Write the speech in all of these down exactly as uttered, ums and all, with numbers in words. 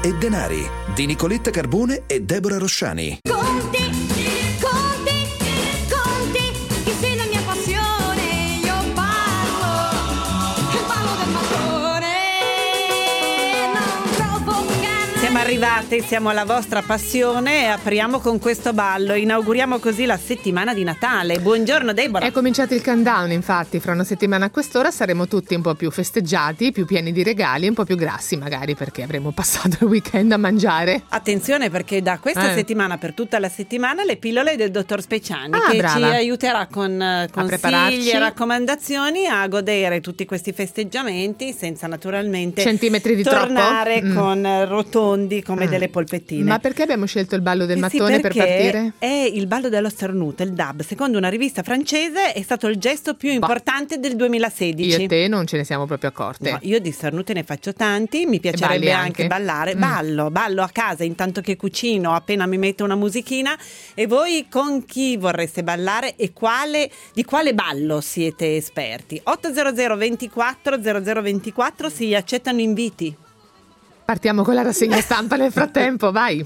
e denari di Nicoletta Carbone e Deborah Rosciani. Conti, conti, conti, che sei la mia passione, io ballo, ballo del mattone, non provocare. Siamo arrivate, siamo alla vostra passione e apriamo con questo ballo. Inauguriamo così la settimana di Natale. Buongiorno Deborah. È cominciato il countdown, infatti, fra una settimana a quest'ora saremo tutti un po' più festeggiati, più pieni di regali, un po' più grassi magari, perché avremo passato il weekend a mangiare. Attenzione, perché da questa Eh. settimana, per tutta la settimana, le pillole del dottor Speciani, Ah, che brava. ci aiuterà con eh, consigli prepararci. e raccomandazioni a godere tutti questi festeggiamenti senza naturalmente Centimetri di tornare troppo? Mm. con eh, rotondi come Mm. delle polpettine. Ma perché abbiamo scelto il ballo del Eh sì, mattone per perché partire? è il ballo dello starnuto, il D A B. Secondo una rivista francese è stato il gesto più importante del duemilasedici. Io e te non ce ne siamo proprio accorte. No, io di starnute ne faccio tanti, mi piacerebbe balli anche, anche? ballare. Mm. Ballo, ballo a casa intanto che cucino, appena mi metto una musichina. E voi con chi vorreste ballare e quale, di quale ballo siete esperti? ottocento ventiquattro zero zero ventiquattro, si accettano inviti. Partiamo con la rassegna stampa nel frattempo, vai.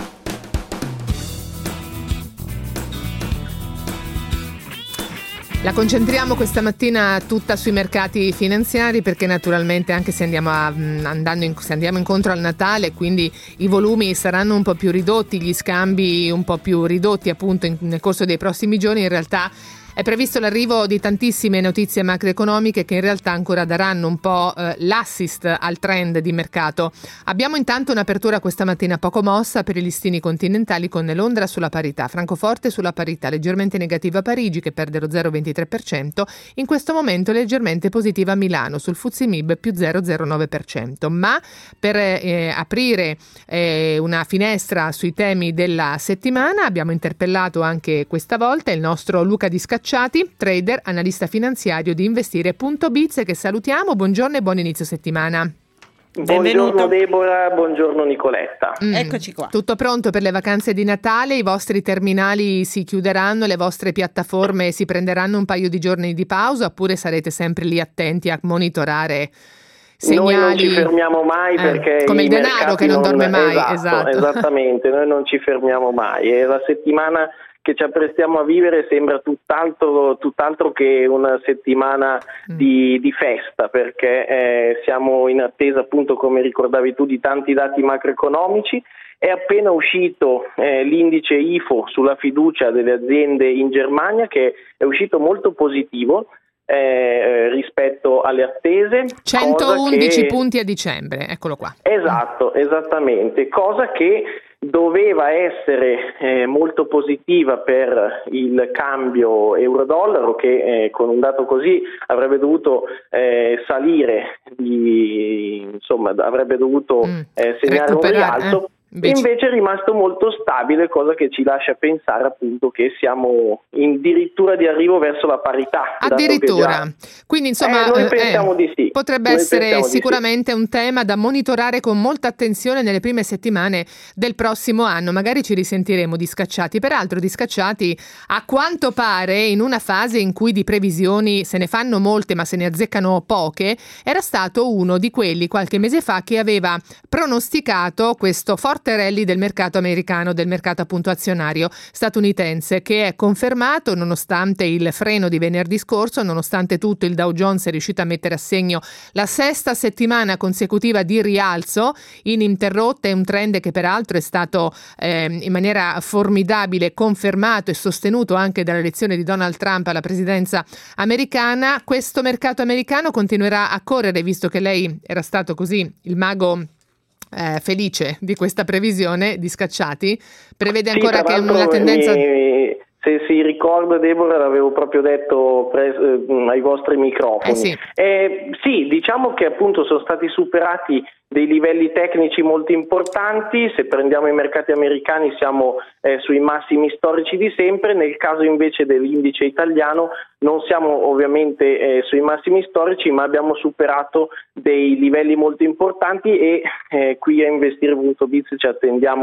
La concentriamo questa mattina tutta sui mercati finanziari, perché naturalmente anche se andiamo, a, andando in, se andiamo incontro al Natale, quindi i volumi saranno un po' più ridotti, gli scambi un po' più ridotti appunto in, nel corso dei prossimi giorni, in realtà è previsto l'arrivo di tantissime notizie macroeconomiche che in realtà ancora daranno un po' eh, l'assist al trend di mercato. Abbiamo intanto un'apertura questa mattina poco mossa per i listini continentali, con Londra sulla parità, Francoforte sulla parità, leggermente negativa Parigi che perde lo zero virgola ventitré per cento, in questo momento leggermente positiva Milano, sul F T S E M I B più zero virgola zero nove per cento. Ma per eh, aprire eh, una finestra sui temi della settimana abbiamo interpellato anche questa volta il nostro Luca Di Scacciati, trader, analista finanziario di investire punto biz, che salutiamo. Buongiorno e buon inizio settimana. Benvenuto. Buongiorno Deborah, buongiorno Nicoletta. Mm. Eccoci qua. Tutto pronto per le vacanze di Natale? I vostri terminali si chiuderanno, le vostre piattaforme si prenderanno un paio di giorni di pausa, oppure sarete sempre lì attenti a monitorare segnali? Noi non ci fermiamo mai, Eh, perché come i il denaro mercati che non dorme mai. Esatto, Esatto. Esattamente, noi non ci fermiamo mai. E la settimana che ci apprestiamo a vivere sembra tutt'altro, tutt'altro che una settimana Mm. di, di festa, perché eh, siamo in attesa, appunto, come ricordavi tu, di tanti dati macroeconomici. È appena uscito eh, l'indice I F O sulla fiducia delle aziende in Germania, che è uscito molto positivo eh, rispetto alle attese. centoundici che... punti a dicembre, eccolo qua. Esatto, esattamente, cosa che doveva essere eh, molto positiva per il cambio euro-dollaro, che eh, con un dato così avrebbe dovuto eh, salire, di, insomma avrebbe dovuto Mm. eh, segnare un Recuperare, rialzo. eh? Invece- Invece è rimasto molto stabile, cosa che ci lascia pensare appunto che siamo addirittura di arrivo verso la parità. dato che Addirittura. già- Quindi insomma Eh, noi eh, pensiamo di sì. potrebbe Noi essere pensiamo di sì. sicuramente un tema da monitorare con molta attenzione nelle prime settimane del prossimo anno. Magari ci risentiremo di Scacciati. Peraltro di Scacciati, a quanto pare, in una fase in cui di previsioni se ne fanno molte ma se ne azzeccano poche, era stato uno di quelli qualche mese fa che aveva pronosticato questo forte rally del mercato americano, del mercato appunto azionario statunitense, che è confermato nonostante il freno di venerdì scorso. Nonostante tutto, il Dow Jones è riuscito a mettere a segno la sesta settimana consecutiva di rialzo ininterrotta, è un trend che peraltro è stato eh, in maniera formidabile confermato e sostenuto anche dall'elezione di Donald Trump alla presidenza americana. Questo mercato americano continuerà a correre, visto che lei era stato così il mago Eh, felice di questa previsione di Scacciati. Prevede Sì, ancora tra che l'altro una tendenza mi- se si ricorda, Deborah, l'avevo proprio detto pres- eh, ai vostri microfoni. Eh sì. Eh, sì, diciamo che appunto sono stati superati dei livelli tecnici molto importanti. Se prendiamo i mercati americani siamo eh, sui massimi storici di sempre. Nel caso invece dell'indice italiano non siamo ovviamente eh, sui massimi storici, ma abbiamo superato dei livelli molto importanti, e eh, qui a investire punto biz ci attendiamo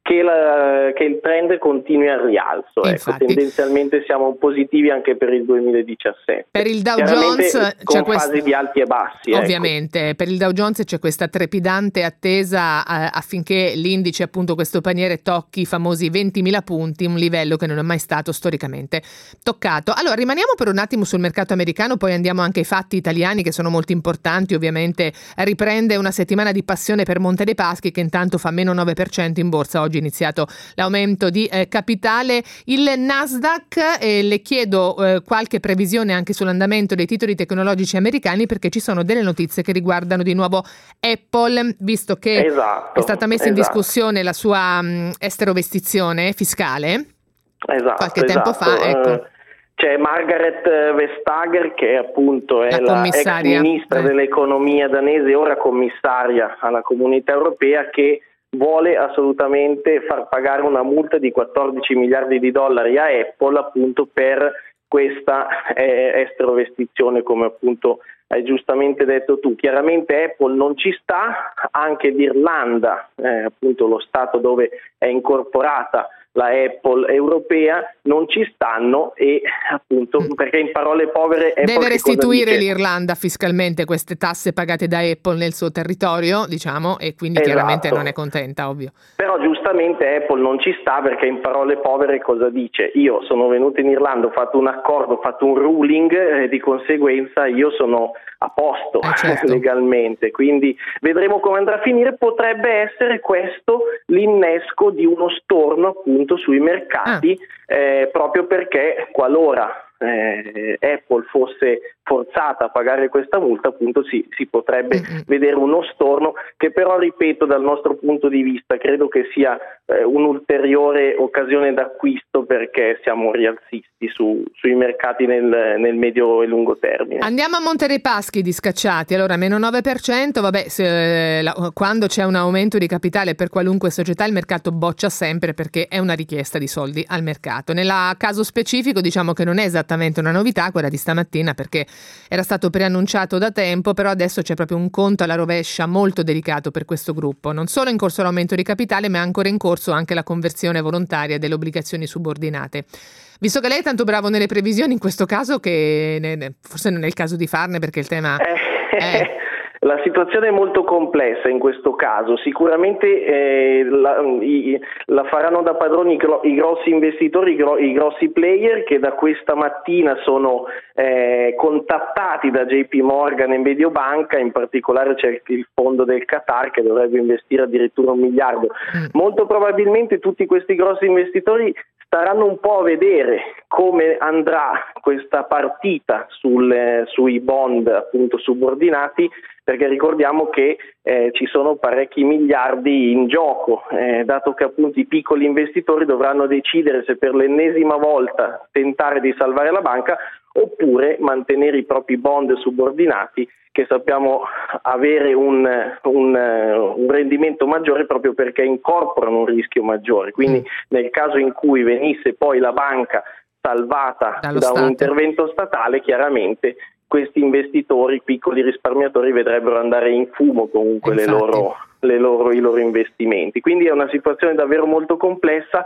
che, la, che il trend continui al rialzo. Ecco, tendenzialmente siamo positivi anche per il duemiladiciassette. Per il Dow Jones con c'è fasi quest... di alti e bassi. Ovviamente, ecco. Per il Dow Jones c'è questa trepidante attesa eh, affinché l'indice, appunto questo paniere, tocchi i famosi ventimila punti, un livello che non è mai stato storicamente toccato. Allora, rimaniamo per un attimo sul mercato americano, poi andiamo anche ai fatti italiani che sono molto importanti. Ovviamente riprende una settimana di passione per Monte dei Paschi, che intanto fa meno nove per cento in borsa. Oggi è iniziato l'aumento di eh, capitale. Il Nasdaq, eh, le chiedo eh, qualche previsione anche sull'andamento dei titoli tecnologici americani, perché ci sono delle notizie che riguardano di nuovo Apple, visto che esatto, è stata messa esatto. in discussione la sua mh, esterovestizione fiscale esatto, qualche tempo esatto. fa, ecco. C'è Margaret Vestager, che appunto è la, la ex ministra eh. dell'economia danese, ora commissaria alla Comunità Europea, che vuole assolutamente far pagare una multa di quattordici miliardi di dollari a Apple appunto per questa eh, esterovestizione, come appunto hai giustamente detto tu. Chiaramente Apple non ci sta, anche l'Irlanda, eh, appunto lo stato dove è incorporata la Apple europea, non ci stanno, e appunto perché in parole povere Apple deve restituire dice? l'Irlanda fiscalmente queste tasse pagate da Apple nel suo territorio, diciamo, e quindi Esatto. chiaramente non è contenta, ovvio. Però giustamente Apple non ci sta, perché in parole povere cosa dice? Io sono venuto in Irlanda, ho fatto un accordo, ho fatto un ruling, eh, di conseguenza io sono a posto eh, certo. legalmente, quindi vedremo come andrà a finire. Potrebbe essere questo l'innesco di uno storno appunto sui mercati, ah. eh, proprio perché qualora eh, Apple fosse forzata a pagare questa multa, appunto si, si potrebbe mm-hmm. vedere uno storno, che però, ripeto, dal nostro punto di vista credo che sia eh, un'ulteriore occasione d'acquisto, perché siamo rialzisti su, sui mercati nel, nel medio e lungo termine. Andiamo a Monte dei Paschi di Scacciati. Allora, meno nove per cento, vabbè, se, la, quando c'è un aumento di capitale per qualunque società il mercato boccia sempre, perché è una richiesta di soldi al mercato. Nel caso specifico diciamo che non è esattamente una novità quella di stamattina, perché era stato preannunciato da tempo, però adesso c'è proprio un conto alla rovescia molto delicato per questo gruppo. Non solo è in corso l'aumento di capitale, ma è ancora in corso anche la conversione volontaria delle obbligazioni subordinate. Visto che lei è tanto bravo nelle previsioni in questo caso, che ne, forse non è il caso di farne, perché il tema eh, è... La situazione è molto complessa in questo caso. Sicuramente eh, la, i, la faranno da padroni i, gro, i grossi investitori, i, gro, i grossi player, che da questa mattina sono eh, contattati da J P Morgan e Mediobanca. In particolare c'è il fondo del Qatar, che dovrebbe investire addirittura un miliardo. Mm. Molto probabilmente tutti questi grossi investitori staranno un po' a vedere come andrà questa partita sul, eh, sui bond appunto subordinati, perché ricordiamo che eh, ci sono parecchi miliardi in gioco, eh, dato che appunto i piccoli investitori dovranno decidere se per l'ennesima volta tentare di salvare la banca oppure mantenere i propri bond subordinati, che sappiamo avere un, un, un rendimento maggiore proprio perché incorporano un rischio maggiore. Quindi nel caso in cui venisse poi la banca salvata Dallo da Stato. un intervento statale, chiaramente questi investitori, piccoli risparmiatori, vedrebbero andare in fumo comunque le loro, le loro, i loro investimenti. Quindi è una situazione davvero molto complessa.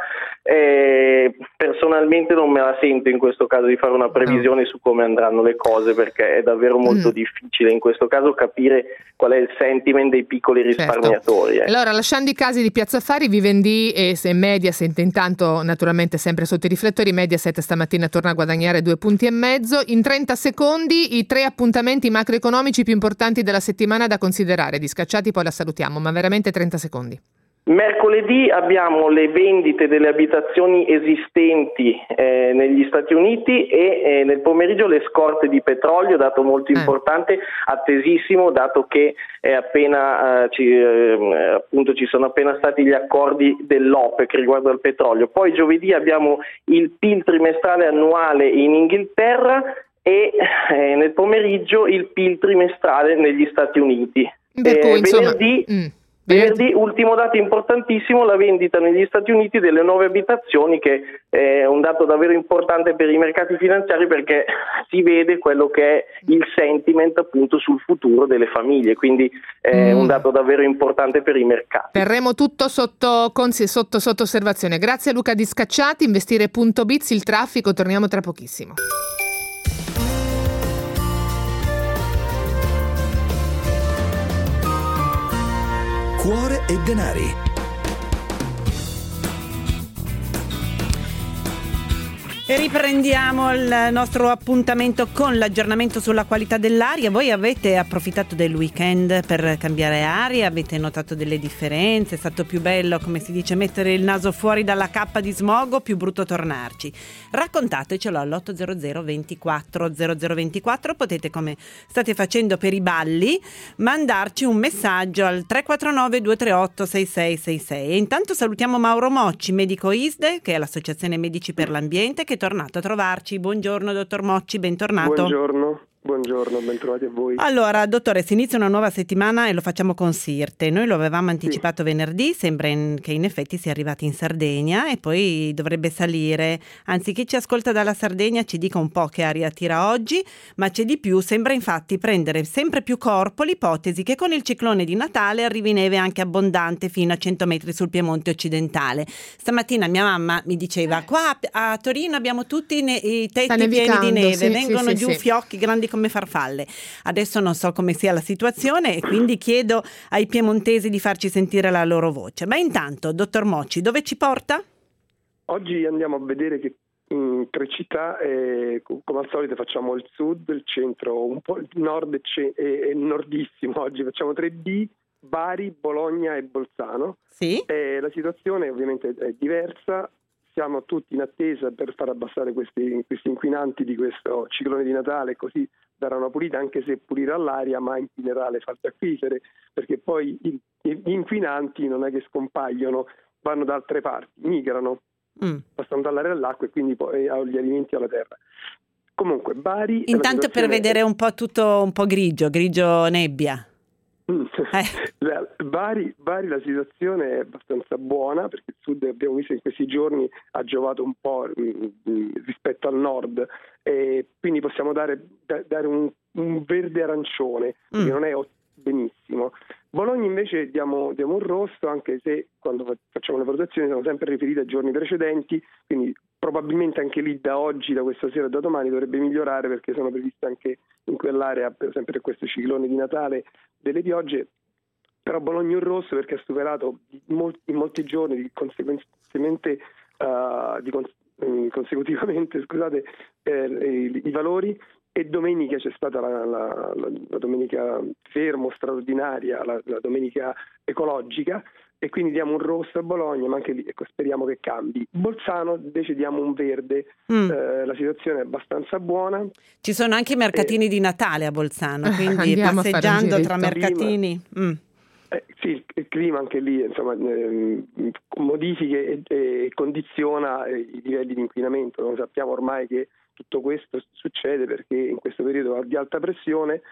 Eh, personalmente non me la sento in questo caso di fare una previsione no. su come andranno le cose, perché è davvero molto mm. difficile in questo caso capire qual è il sentiment dei piccoli risparmiatori. Certo. Eh. Allora, lasciando i casi di Piazza Affari, Vivendi e se Mediaset, intanto naturalmente sempre sotto i riflettori, Mediaset stamattina torna a guadagnare due punti e mezzo. In trenta secondi i tre appuntamenti macroeconomici più importanti della settimana da considerare. Di Scacciati poi la salutiamo, ma veramente trenta secondi. Mercoledì abbiamo le vendite delle abitazioni esistenti eh, negli Stati Uniti e eh, nel pomeriggio le scorte di petrolio, dato molto importante, eh. attesissimo, dato che è appena, eh, ci, eh, appunto ci sono appena stati gli accordi dell'OPEC riguardo al petrolio. Poi giovedì abbiamo il P I L trimestrale annuale in Inghilterra e eh, nel pomeriggio il P I L trimestrale negli Stati Uniti. Per cui, eh, insomma, venerdì mm. Venerdì, ultimo dato importantissimo, la vendita negli Stati Uniti delle nuove abitazioni, che è un dato davvero importante per i mercati finanziari, perché si vede quello che è il sentiment appunto sul futuro delle famiglie, quindi è mm. un dato davvero importante per i mercati. Terremo tutto sotto, sotto, sotto osservazione. Grazie a Luca Di Scacciati, investire punto biz, il traffico, torniamo tra pochissimo. Cuore e denari. E riprendiamo il nostro appuntamento con l'aggiornamento sulla qualità dell'aria. Voi avete approfittato del weekend per cambiare aria? Avete notato delle differenze? È stato più bello, come si dice, mettere il naso fuori dalla cappa di smog o più brutto tornarci? Raccontatecelo all'ottocento ventiquattro zero zero ventiquattro. Potete, come state facendo per i balli, mandarci un messaggio al tre quattro nove due tre otto sei sei sei sei. E intanto salutiamo Mauro Mocci, medico I S D E, che è l'Associazione Medici per l'Ambiente, che è tornato a trovarci. Buongiorno dottor Mocci, bentornato. Buongiorno. Buongiorno, bentrovati a voi. Allora, dottore, si inizia una nuova settimana e lo facciamo con Sirte. Noi lo avevamo anticipato sì. venerdì, sembra in, che in effetti sia arrivati in Sardegna e poi dovrebbe salire. Anzi, chi ci ascolta dalla Sardegna ci dica un po' che aria tira oggi, ma c'è di più. Sembra infatti prendere sempre più corpo l'ipotesi che con il ciclone di Natale arrivi neve anche abbondante fino a cento metri sul Piemonte occidentale. Stamattina mia mamma mi diceva, qua a Torino abbiamo tutti ne- i tetti pieni di neve, sì, vengono sì, giù sì, fiocchi grandi come farfalle. Adesso non so come sia la situazione e quindi chiedo ai piemontesi di farci sentire la loro voce. Ma intanto, dottor Mocci, dove ci porta? Oggi andiamo a vedere che in tre città, eh, come al solito facciamo il sud, il centro, un po' il nord e, ce- e, e nordissimo. Oggi facciamo tre B, Bari, Bologna e Bolzano. Sì. Eh, la situazione ovviamente è diversa. Siamo tutti in attesa per far abbassare questi, questi inquinanti di questo ciclone di Natale, così darà una pulita, anche se pulirà l'aria, ma inquinerà le falde acquifere, perché poi i, gli inquinanti non è che scompaiono, vanno da altre parti, migrano, mm. passano dall'aria all'acqua e quindi poi agli alimenti alla terra. Comunque, Bari... Intanto per vedere un po' tutto un po' grigio, grigio nebbia. Eh. Bari, Bari la situazione è abbastanza buona, perché il sud, abbiamo visto in questi giorni, ha giovato un po' mh, rispetto al nord, e quindi possiamo dare, da, dare un, un verde arancione, mm. che non è benissimo. Bologna invece diamo, diamo un rosso, anche se quando facciamo le valutazioni sono sempre riferite ai giorni precedenti, quindi probabilmente anche lì da oggi, da questa sera e da domani dovrebbe migliorare, perché sono previste anche in quell'area, per esempio per questo ciclone di Natale, delle piogge. Però Bologna è un rosso perché ha superato in molti, in molti giorni di conseguentemente uh, di cons- consecutivamente scusate eh, i, i valori, e domenica c'è stata la, la, la, la domenica fermo straordinaria, la, la domenica ecologica, e quindi diamo un rosso a Bologna, ma anche lì ecco, speriamo che cambi. Bolzano invece diamo un verde, mm. eh, la situazione è abbastanza buona. Ci sono anche i mercatini eh. di Natale a Bolzano, quindi passeggiando tra mercatini. Mm. Eh, sì, il, il clima anche lì insomma eh, modifiche e, e condiziona eh, i livelli di inquinamento. Noi sappiamo ormai che tutto questo succede perché in questo periodo di alta pressione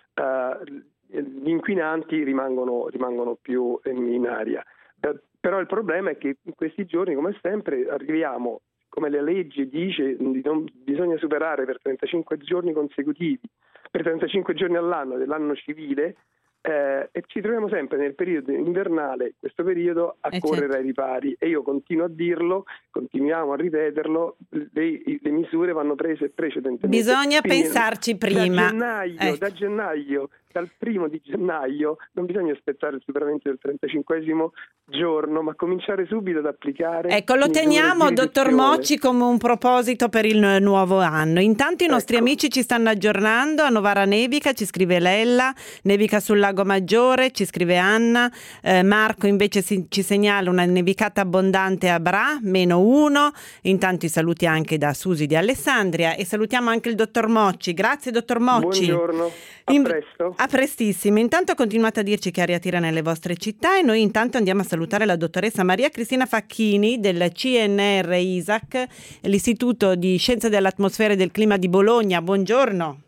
eh, gli inquinanti rimangono, rimangono più in aria. Eh, però il problema è che in questi giorni, come sempre, arriviamo, come la legge dice, non bisogna superare per trentacinque giorni consecutivi, per trentacinque giorni all'anno dell'anno civile, Eh, e ci troviamo sempre nel periodo invernale, questo periodo, a eh correre certo. ai ripari, e io continuo a dirlo, continuiamo a ripeterlo, le, le misure vanno prese precedentemente. Bisogna Quindi, pensarci prima. Da gennaio, eh. da gennaio, dal primo di gennaio, non bisogna aspettare il superamento del trentacinquesimo giorno, ma cominciare subito ad applicare. Ecco, lo teniamo, dottor Mocci, come un proposito per il nuovo anno. Intanto i nostri ecco. amici ci stanno aggiornando. A Novara nevica, ci scrive Lella, nevica sul Lago Maggiore, ci scrive Anna, eh, Marco invece si, ci segnala una nevicata abbondante a Bra, meno uno. Intanto i saluti anche da Susi di Alessandria, e salutiamo anche il dottor Mocci. Grazie dottor Mocci. Buongiorno, a In, presto. A prestissimo. Intanto continuate a dirci che aria tira nelle vostre città, e noi intanto andiamo a salutare la dottoressa Maria Cristina Facchini del C N R ISAC, l'Istituto di Scienze dell'Atmosfera e del Clima di Bologna. Buongiorno.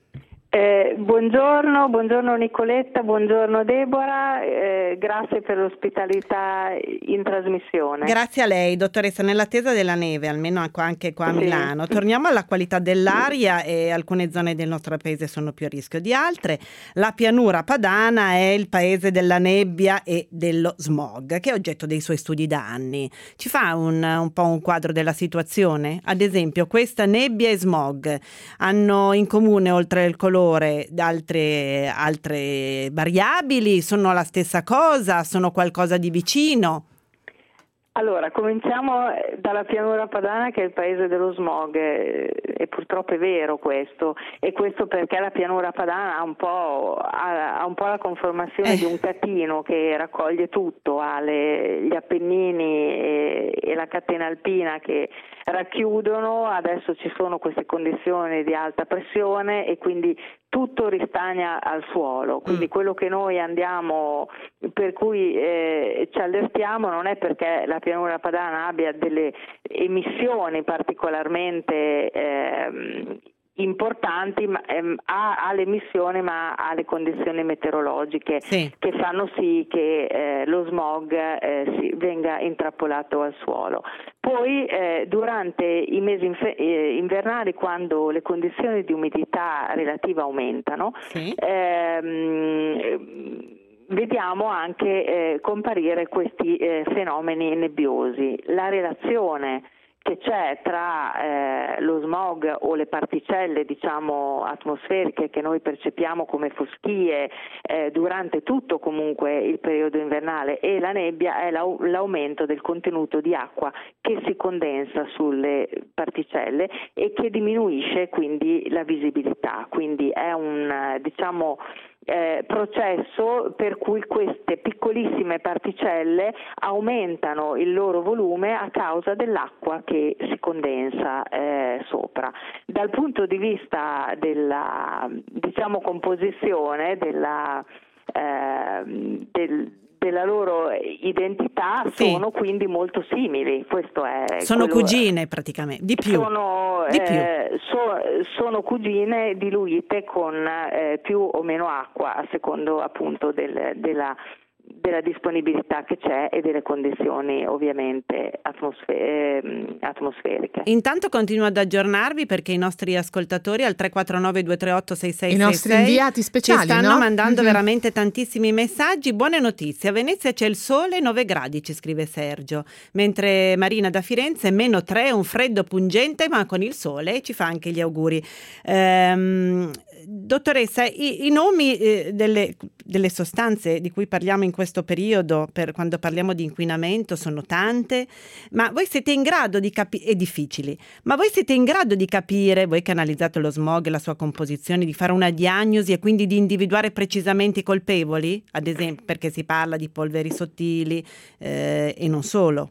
Eh, buongiorno, buongiorno Nicoletta, buongiorno Deborah, eh, grazie per l'ospitalità in trasmissione. Grazie a lei, dottoressa. Nell'attesa della neve, almeno anche qua a Sì. Milano, torniamo alla qualità dell'aria, e alcune zone del nostro paese sono più a rischio di altre. La pianura padana è il paese della nebbia e dello smog, che è oggetto dei suoi studi da anni. Ci fa un, un po' un quadro della situazione? Ad esempio, questa nebbia e smog hanno in comune, oltre il colore, altre, altre variabili? Sono la stessa cosa? Sono qualcosa di vicino? Allora, cominciamo dalla pianura padana, che è il paese dello smog, e purtroppo è vero questo, e questo perché la pianura padana ha un po', ha, ha un po' la conformazione eh. di un catino che raccoglie tutto, ha le, gli Appennini e, e la catena alpina che racchiudono. Adesso ci sono queste condizioni di alta pressione e quindi tutto ristagna al suolo, quindi mm. quello che noi andiamo, per cui eh, ci allertiamo, non è perché la pianura padana abbia delle emissioni particolarmente eh, importanti, ma, ehm, ha, ha l'emissione ma ha le condizioni meteorologiche sì. che fanno sì che eh, lo smog eh, si, venga intrappolato al suolo. Poi eh, durante i mesi inf- eh, invernali, quando le condizioni di umidità relativa aumentano, sì. ehm, vediamo anche eh, comparire questi eh, fenomeni nebbiosi. La relazione che c'è tra eh, lo smog o le particelle, diciamo, atmosferiche che noi percepiamo come foschie eh, durante tutto comunque il periodo invernale, e la nebbia è l'au- l'aumento del contenuto di acqua che si condensa sulle particelle e che diminuisce quindi la visibilità. Quindi è un, diciamo, Eh, processo per cui queste piccolissime particelle aumentano il loro volume a causa dell'acqua che si condensa eh, sopra. Dal punto di vista della, diciamo, composizione della, eh, del della loro identità, sì. sono quindi molto simili. Questo è sono quello, cugine praticamente, di più. Sono, di più. Eh, so, sono cugine diluite con eh, più o meno acqua a secondo appunto del, della della disponibilità che c'è e delle condizioni ovviamente atmosfer- eh, atmosferiche. Intanto continuo ad aggiornarvi, perché i nostri ascoltatori al tre quattro nove due tre otto sei sei sei sei, i nostri inviati speciali, ci stanno no? mandando Mm-hmm. veramente tantissimi messaggi. Buone notizie: a Venezia c'è il sole, nove gradi, ci scrive Sergio, mentre Marina da Firenze meno tre, un freddo pungente ma con il sole, ci fa anche gli auguri. Ehm, dottoressa, i, i nomi eh, delle, delle sostanze di cui parliamo in questo periodo, per quando parliamo di inquinamento, sono tante, ma voi siete in grado di capire, è difficili, ma voi siete in grado di capire, voi che analizzate lo smog e la sua composizione, di fare una diagnosi e quindi di individuare precisamente i colpevoli, ad esempio, perché si parla di polveri sottili eh, e non solo?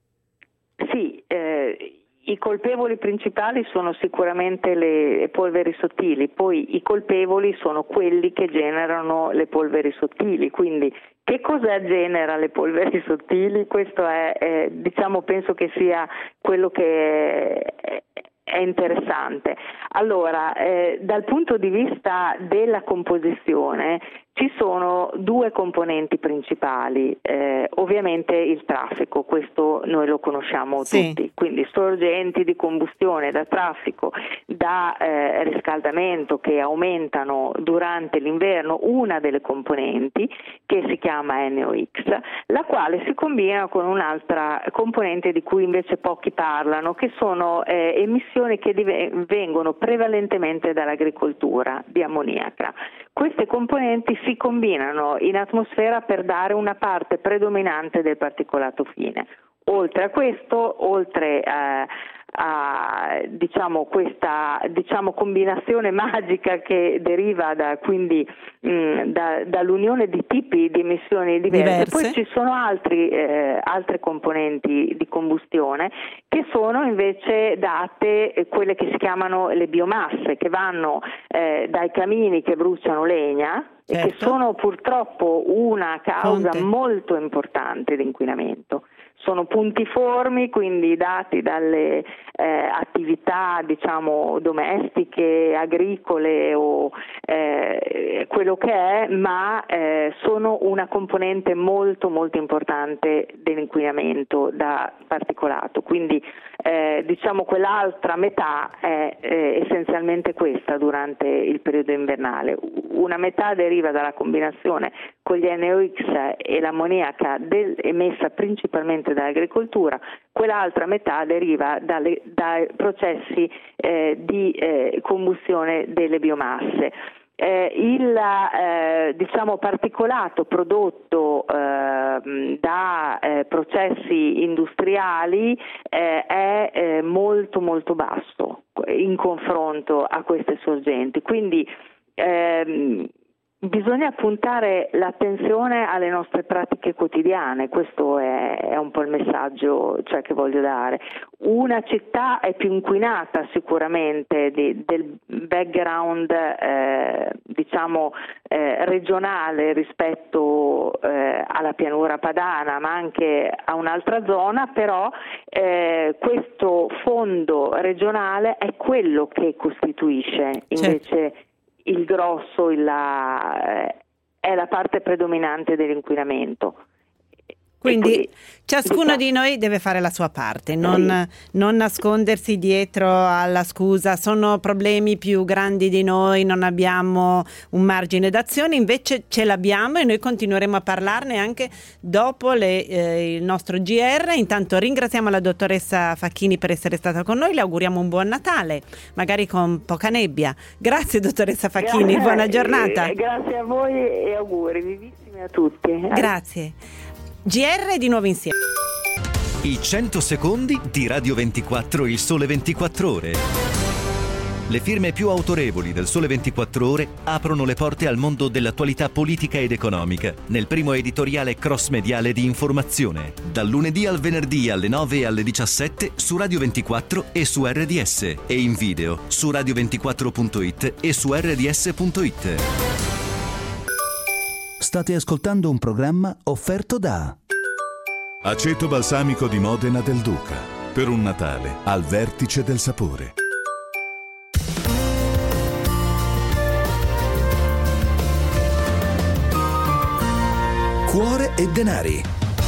Sì, eh, i colpevoli principali sono sicuramente le polveri sottili, poi i colpevoli sono quelli che generano le polveri sottili, quindi che cosa genera le polveri sottili? Questo è, è diciamo, penso che sia quello che è, è interessante. Allora, eh, dal punto di vista della composizione ci sono due componenti principali, eh, ovviamente il traffico, questo noi lo conosciamo sì. tutti, quindi sorgenti di combustione da traffico, da eh, riscaldamento che aumentano durante l'inverno, una delle componenti che si chiama N O X, la quale si combina con un'altra componente di cui invece pochi parlano, che sono eh, emissioni che div- vengono prevalentemente dall'agricoltura di ammoniaca. Queste componenti si combinano in atmosfera per dare una parte predominante del particolato fine. Oltre a questo, oltre a, a diciamo questa diciamo combinazione magica che deriva da quindi mh, da, dall'unione di tipi di emissioni diverse, diverse. Poi ci sono altri eh, altre componenti di combustione che sono invece date eh, quelle che si chiamano le biomasse, che vanno eh, dai camini che bruciano legna, certo, e che sono purtroppo una causa Fonte. molto importante di inquinamento. Sono puntiformi, quindi dati dalle eh, attività diciamo domestiche, agricole o eh, eh, quello che è, ma eh, sono una componente molto molto importante dell'inquinamento da particolato, quindi eh, diciamo quell'altra metà è eh, essenzialmente questa durante il periodo invernale. Una metà deriva dalla combinazione con gli N O X e l'ammoniaca del, emessa principalmente dall'agricoltura, quell'altra metà deriva dalle, dai processi eh, di eh, combustione delle biomasse. Eh, il eh, diciamo particolato prodotto eh, da eh, processi industriali eh, è eh, molto molto basso in confronto a queste sorgenti, quindi ehm, bisogna puntare l'attenzione alle nostre pratiche quotidiane, questo è, è un po' il messaggio, cioè, che voglio dare. Una città è più inquinata sicuramente di, del background eh, diciamo eh, regionale rispetto eh, alla pianura padana, ma anche a un'altra zona, però eh, questo fondo regionale è quello che costituisce invece certo. il grosso, il, la, è la parte predominante dell'inquinamento. Quindi, quindi ciascuno diciamo, di noi deve fare la sua parte, non, sì. non nascondersi dietro alla scusa, sono problemi più grandi di noi, non abbiamo un margine d'azione, invece ce l'abbiamo e noi continueremo a parlarne anche dopo le, eh, il nostro G R. Intanto ringraziamo la dottoressa Facchini per essere stata con noi, le auguriamo un buon Natale, magari con poca nebbia. Grazie dottoressa Facchini, grazie, buona giornata. Eh, grazie a voi e auguri vivissimi a tutti. Grazie. G R di nuovo insieme. I cento secondi di Radio ventiquattro, il Sole ventiquattro Ore. Le firme più autorevoli del Sole ventiquattro Ore aprono le porte al mondo dell'attualità politica ed economica nel primo editoriale cross-mediale di informazione, dal lunedì al venerdì alle nove e alle diciassette su Radio ventiquattro e su R D S e in video su radio ventiquattro punto it e su R D S punto it. State ascoltando un programma offerto da Aceto balsamico di Modena del Duca, per un Natale al vertice del sapore. Cuore e denari.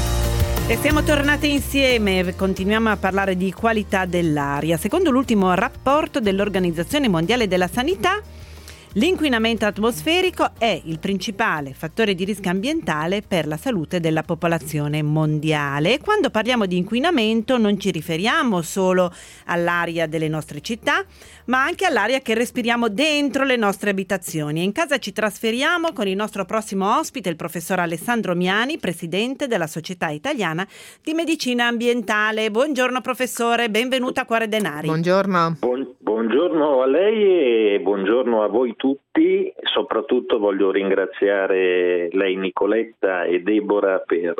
E siamo tornate insieme, continuiamo a parlare di qualità dell'aria. Secondo l'ultimo rapporto dell'Organizzazione Mondiale della Sanità, l'inquinamento atmosferico è il principale fattore di rischio ambientale per la salute della popolazione mondiale. E quando parliamo di inquinamento non ci riferiamo solo all'aria delle nostre città, ma anche all'aria che respiriamo dentro le nostre abitazioni. In casa ci trasferiamo con il nostro prossimo ospite, il professor Alessandro Miani, presidente della Società Italiana di Medicina Ambientale. Buongiorno professore, benvenuto a Cuore Denari. Buongiorno. Buon, buongiorno a lei e buongiorno a voi tutti. Soprattutto voglio ringraziare lei Nicoletta e Deborah per...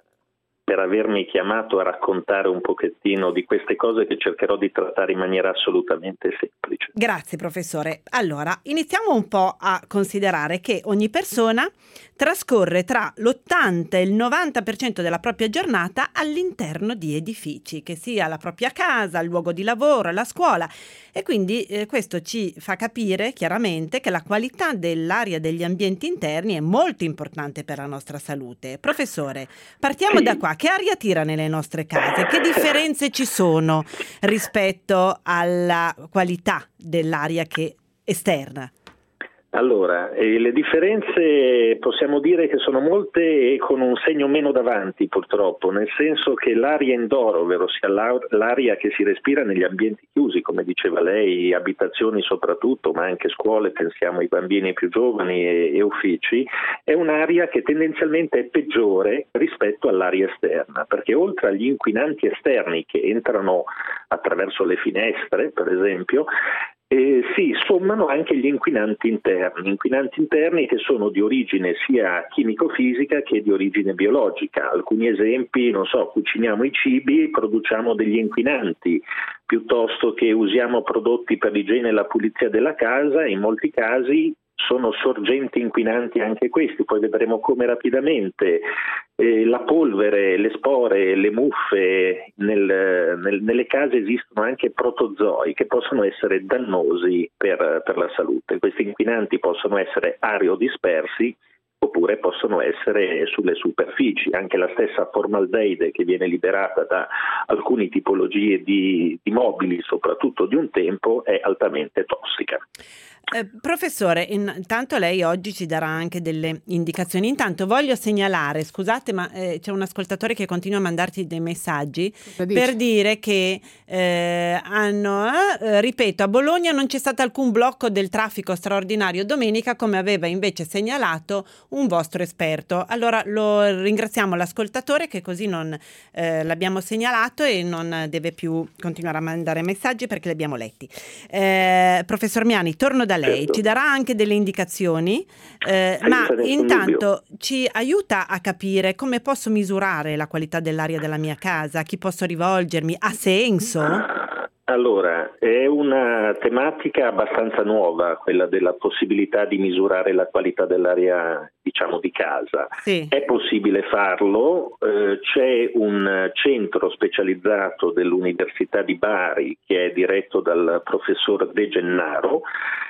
per avermi chiamato a raccontare un pochettino di queste cose che cercherò di trattare in maniera assolutamente semplice. Grazie professore. Allora, iniziamo un po' a considerare che ogni persona trascorre tra l'ottanta e il novanta per cento della propria giornata all'interno di edifici, che sia la propria casa, il luogo di lavoro, la scuola, e quindi eh, questo ci fa capire chiaramente che la qualità dell'aria degli ambienti interni è molto importante per la nostra salute. Professore, partiamo sì. da qua. Che aria tira nelle nostre case? Che differenze ci sono rispetto alla qualità dell'aria che esterna? Allora, eh, le differenze possiamo dire che sono molte e con un segno meno davanti purtroppo, nel senso che l'aria indoor, ovvero sia l'aria che si respira negli ambienti chiusi, come diceva lei, abitazioni soprattutto, ma anche scuole, pensiamo ai bambini più giovani e, e uffici, è un'aria che tendenzialmente è peggiore rispetto all'aria esterna, perché oltre agli inquinanti esterni che entrano attraverso le finestre, per esempio, Eh, si sommano anche gli inquinanti interni, inquinanti interni che sono di origine sia chimico-fisica che di origine biologica. Alcuni esempi, non so, cuciniamo i cibi, produciamo degli inquinanti, piuttosto che usiamo prodotti per l'igiene e la pulizia della casa, in molti casi sono sorgenti inquinanti anche questi, poi vedremo come rapidamente eh, la polvere, le spore, le muffe nel, nel, nelle case esistono anche protozoi che possono essere dannosi per, per la salute. Questi inquinanti possono essere aerodispersi oppure possono essere sulle superfici. Anche la stessa formaldeide che viene liberata da alcune tipologie di, di mobili, soprattutto di un tempo, è altamente tossica. Eh, professore, intanto lei oggi ci darà anche delle indicazioni. Intanto voglio segnalare, scusate, ma eh, c'è un ascoltatore che continua a mandarti dei messaggi per dire che eh, hanno, eh, ripeto, a Bologna non c'è stato alcun blocco del traffico straordinario domenica come aveva invece segnalato un vostro esperto. Allora lo ringraziamo l'ascoltatore che così non eh, l'abbiamo segnalato e non deve più continuare a mandare messaggi perché li abbiamo letti. Eh, professor Miani, torno da lei, certo. Ci darà anche delle indicazioni, eh, ma intanto dubbio. Ci aiuta a capire come posso misurare la qualità dell'aria della mia casa, a chi posso rivolgermi, ha senso? Allora, è una tematica abbastanza nuova, quella della possibilità di misurare la qualità dell'aria, diciamo, di casa. Sì. È possibile farlo, eh, c'è un centro specializzato dell'Università di Bari che è diretto dal professor De Gennaro,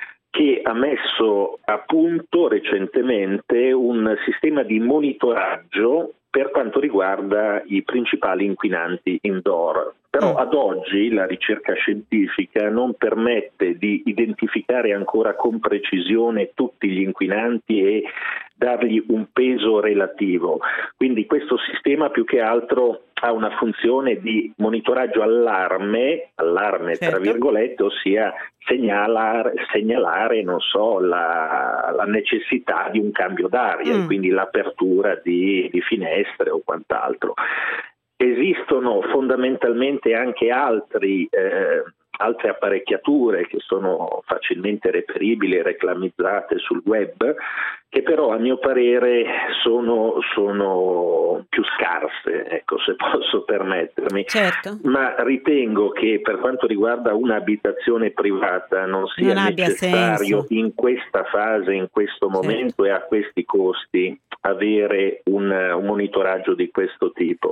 che ha messo a punto recentemente un sistema di monitoraggio per quanto riguarda i principali inquinanti indoor. Però ad oggi la ricerca scientifica non permette di identificare ancora con precisione tutti gli inquinanti e dargli un peso relativo. Quindi questo sistema più che altro ha una funzione di monitoraggio allarme, allarme certo. tra virgolette, ossia segnalare, segnalare non so, la, la necessità di un cambio d'aria, mm. e quindi l'apertura di, di finestre o quant'altro. Esistono fondamentalmente anche altri eh, altre apparecchiature che sono facilmente reperibili e reclamizzate sul web, che però a mio parere sono, sono più scarse, ecco, se posso permettermi. Certo. Ma ritengo che per quanto riguarda un'abitazione privata non sia non necessario in questa fase, in questo momento certo. e a questi costi avere un, un monitoraggio di questo tipo.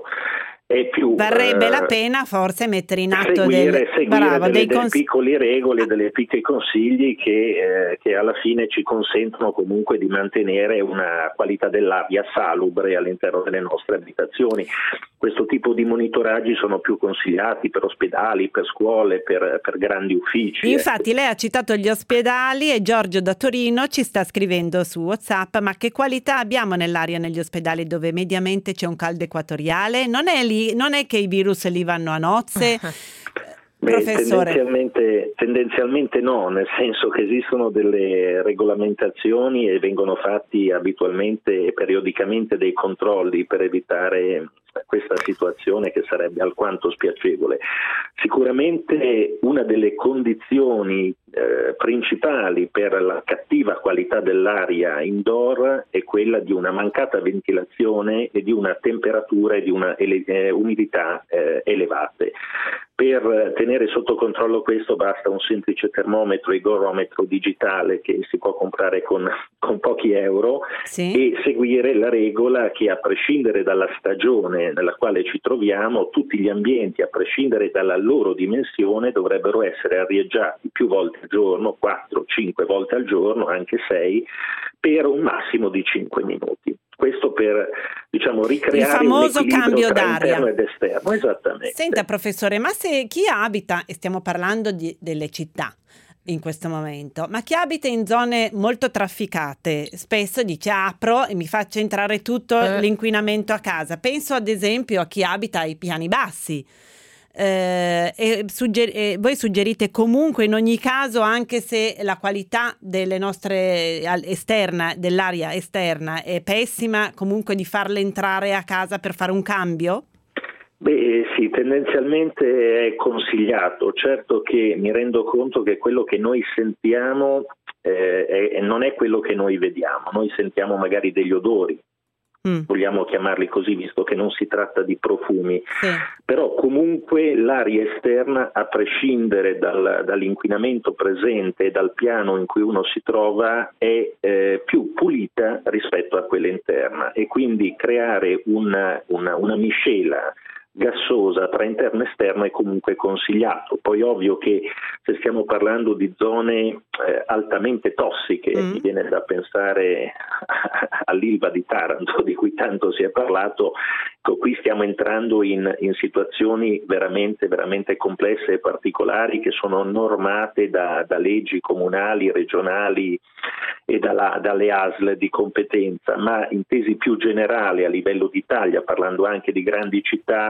È più, varrebbe eh, la pena forse mettere in atto seguire, del, seguire bravo, delle, dei delle cons- piccole regole, delle piccoli consigli che, eh, che alla fine ci consentono comunque di mantenere una qualità dell'aria salubre all'interno delle nostre abitazioni. Questo tipo di monitoraggi sono più consigliati per ospedali, per scuole, per, per grandi uffici. Infatti ecco. Lei ha citato gli ospedali e Giorgio da Torino ci sta scrivendo su WhatsApp: ma che qualità abbiamo nell'aria negli ospedali dove mediamente c'è un caldo equatoriale? Non è lì, non è che i virus lì vanno a nozze? Beh, Professore. Tendenzialmente, tendenzialmente no, nel senso che esistono delle regolamentazioni e vengono fatti abitualmente e periodicamente dei controlli per evitare questa situazione che sarebbe alquanto spiacevole. Sicuramente una delle condizioni eh, principali per la cattiva qualità dell'aria indoor è quella di una mancata ventilazione e di una temperatura e di una ele- eh, umidità eh, elevate. Per tenere sotto controllo questo basta un semplice termometro, igorometro digitale che si può comprare con, con pochi euro, sì. e seguire la regola che, a prescindere dalla stagione nella quale ci troviamo, tutti gli ambienti, a prescindere dalla loro dimensione, dovrebbero essere arieggiati più volte al giorno, quattro cinque volte al giorno, anche sei, per un massimo di cinque minuti. Questo per, diciamo, ricreare il famoso un cambio tra d'aria interno ed esterno. Esattamente. Senta professore, ma se chi abita, e stiamo parlando di, delle città in questo momento, ma chi abita in zone molto trafficate spesso dice apro e mi faccio entrare tutto eh. l'inquinamento a casa. Penso ad esempio a chi abita ai piani bassi. Eh, e sugger- e voi suggerite comunque in ogni caso, anche se la qualità delle nostre esterna dell'aria esterna è pessima, comunque di farle entrare a casa per fare un cambio? Beh sì, tendenzialmente è consigliato. Certo che mi rendo conto che quello che noi sentiamo eh, è, non è quello che noi vediamo. Noi sentiamo magari degli odori, Mm. Vogliamo chiamarli così, visto che non si tratta di profumi, sì. Però comunque l'aria esterna, a prescindere dal, dall'inquinamento presente e dal piano in cui uno si trova, è eh, più pulita rispetto a quella interna, e quindi creare una, una, una miscela gassosa tra interno e esterno è comunque consigliato. Poi ovvio che se stiamo parlando di zone eh, altamente tossiche, mm. mi viene da pensare all'Ilva di Taranto, di cui tanto si è parlato, ecco, qui stiamo entrando in, in situazioni veramente, veramente complesse e particolari, che sono normate da, da leggi comunali, regionali e dalla, dalle A S L di competenza, ma in tesi più generali a livello d'Italia, parlando anche di grandi città,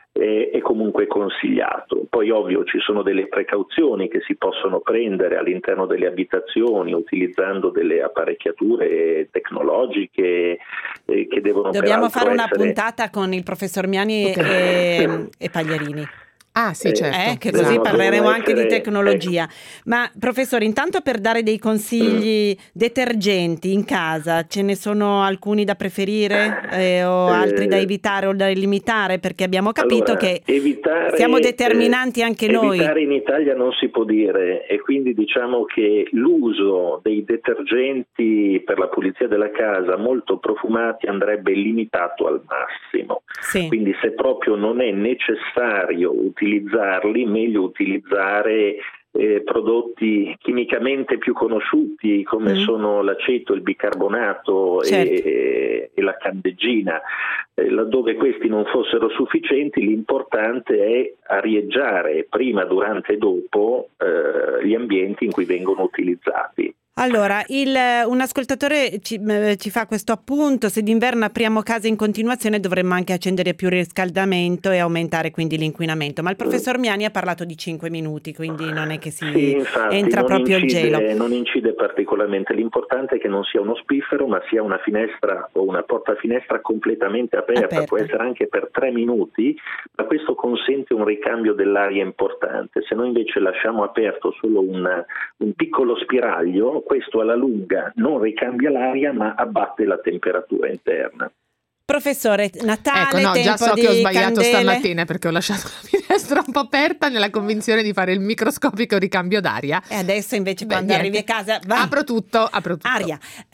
è comunque consigliato. Poi ovvio ci sono delle precauzioni che si possono prendere all'interno delle abitazioni utilizzando delle apparecchiature tecnologiche eh, che devono Dobbiamo fare una essere... puntata con il professor Miani e, e Pagliarini. Ah sì, certo. Eh, che così devono, parleremo devono anche essere, di tecnologia. ecco. Ma professore, intanto per dare dei consigli, detergenti in casa, ce ne sono alcuni da preferire eh, o Eh, altri da evitare o da limitare? Perché abbiamo capito allora, che evitare, siamo determinanti eh, anche noi. Evitare in Italia non si può dire, e quindi diciamo che l'uso dei detergenti per la pulizia della casa molto profumati andrebbe limitato al massimo. Sì. Quindi se proprio non è necessario utilizzarli, meglio utilizzare eh, prodotti chimicamente più conosciuti come mm. sono l'aceto, il bicarbonato certo. e, e la candeggina. Eh, laddove questi non fossero sufficienti, l'importante è arieggiare prima, durante e dopo eh, gli ambienti in cui vengono utilizzati. Allora, il, un ascoltatore ci, ci fa questo appunto: se d'inverno apriamo casa in continuazione dovremmo anche accendere più riscaldamento e aumentare quindi l'inquinamento, ma il professor Miani ha parlato di cinque minuti, quindi non è che si sì, infatti, entra proprio incide, il gelo. Non incide particolarmente, l'importante è che non sia uno spiffero, ma sia una finestra o una porta finestra completamente aperta, aperta. Può essere anche per tre minuti, ma questo consente un ricambio dell'aria importante. Se noi invece lasciamo aperto solo un, un piccolo spiraglio, questo alla lunga non ricambia l'aria ma abbatte la temperatura interna. Professore, Natale, ecco, no, tempo già so di che ho sbagliato candele. stamattina perché ho lasciato la finestra un po' aperta nella convinzione di fare il microscopico ricambio d'aria. E adesso invece Beh, quando niente. arrivi a casa va. apro tutto, apro tutto. Aria.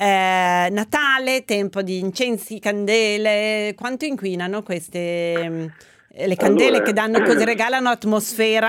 Eh, Natale, tempo di incensi, candele. Quanto inquinano queste le candele, allora, che danno così, regalano atmosfera,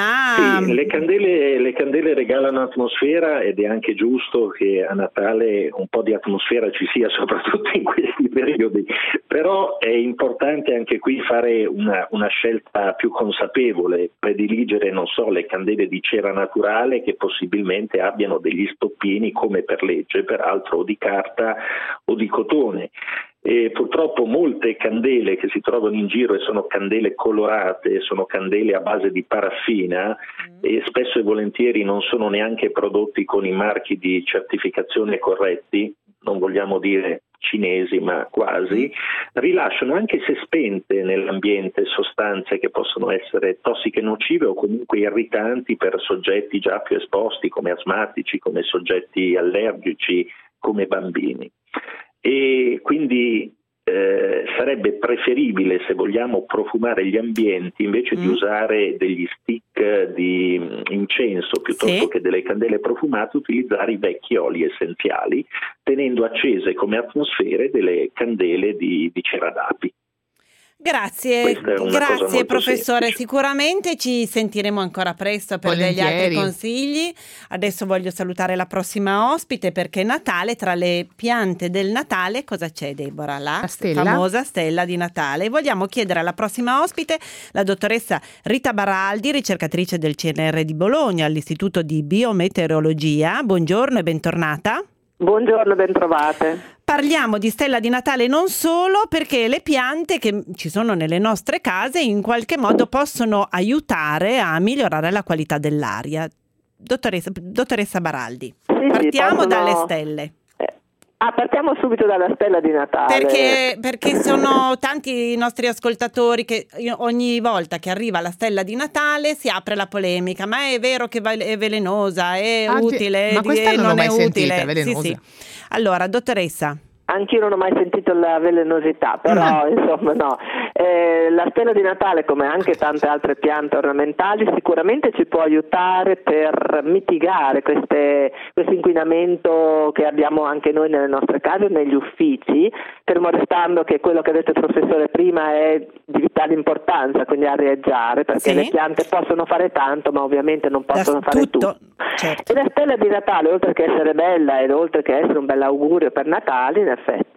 ma sì, le candele, le candele regalano atmosfera, ed è anche giusto che a Natale un po' di atmosfera ci sia, soprattutto in questi periodi, però è importante anche qui fare una, una scelta più consapevole, prediligere, non so, le candele di cera naturale che possibilmente abbiano degli stoppini come per legge, peraltro, o di carta o di cotone. E purtroppo molte candele che si trovano in giro e sono candele colorate, sono candele a base di paraffina mm. e spesso e volentieri non sono neanche prodotti con i marchi di certificazione corretti, non vogliamo dire cinesi ma quasi, rilasciano anche se spente nell'ambiente sostanze che possono essere tossiche, nocive o comunque irritanti per soggetti già più esposti come asmatici, come soggetti allergici, come bambini. E quindi eh, sarebbe preferibile, se vogliamo profumare gli ambienti, invece mm. di usare degli stick di incenso piuttosto sì. che delle candele profumate, utilizzare i vecchi oli essenziali, tenendo accese come atmosfere delle candele di, di cera d'api. Grazie, grazie professore, semplice. Sicuramente ci sentiremo ancora presto per Volentieri. degli altri consigli. Adesso voglio salutare la prossima ospite, perché è Natale, tra le piante del Natale cosa c'è, Deborah? La, la stella. famosa stella di Natale. Vogliamo chiedere alla prossima ospite, la dottoressa Rita Baraldi, ricercatrice del C N R di Bologna all'Istituto di Biometeorologia. Buongiorno e bentornata. Buongiorno, bentrovate. Parliamo di stella di Natale non solo perché le piante che ci sono nelle nostre case in qualche modo possono aiutare a migliorare la qualità dell'aria. Dottoressa, dottoressa Baraldi, sì, partiamo sì, possono... dalle stelle. Ah, partiamo subito dalla stella di Natale. Perché, perché sono tanti i nostri ascoltatori che ogni volta che arriva la stella di Natale si apre la polemica: ma è vero che è velenosa, è ah, utile, ma questa è, non, non l'ho mai è sentita, utile. è velenosa. Sì, sì. Allora, dottoressa, Anch'io non ho mai sentito la velenosità, però mm. insomma no. Eh, la stella di Natale, come anche tante altre piante ornamentali, sicuramente ci può aiutare per mitigare queste, questo inquinamento che abbiamo anche noi nelle nostre case e negli uffici, fermo restando che quello che ha detto il professore prima è di vitale importanza, quindi arieggiare, perché sì. le piante possono fare tanto, ma ovviamente non possono da fare tutto. tutto. Certo. E la stella di Natale, oltre che essere bella ed oltre che essere un bell'augurio per Natale, in effetti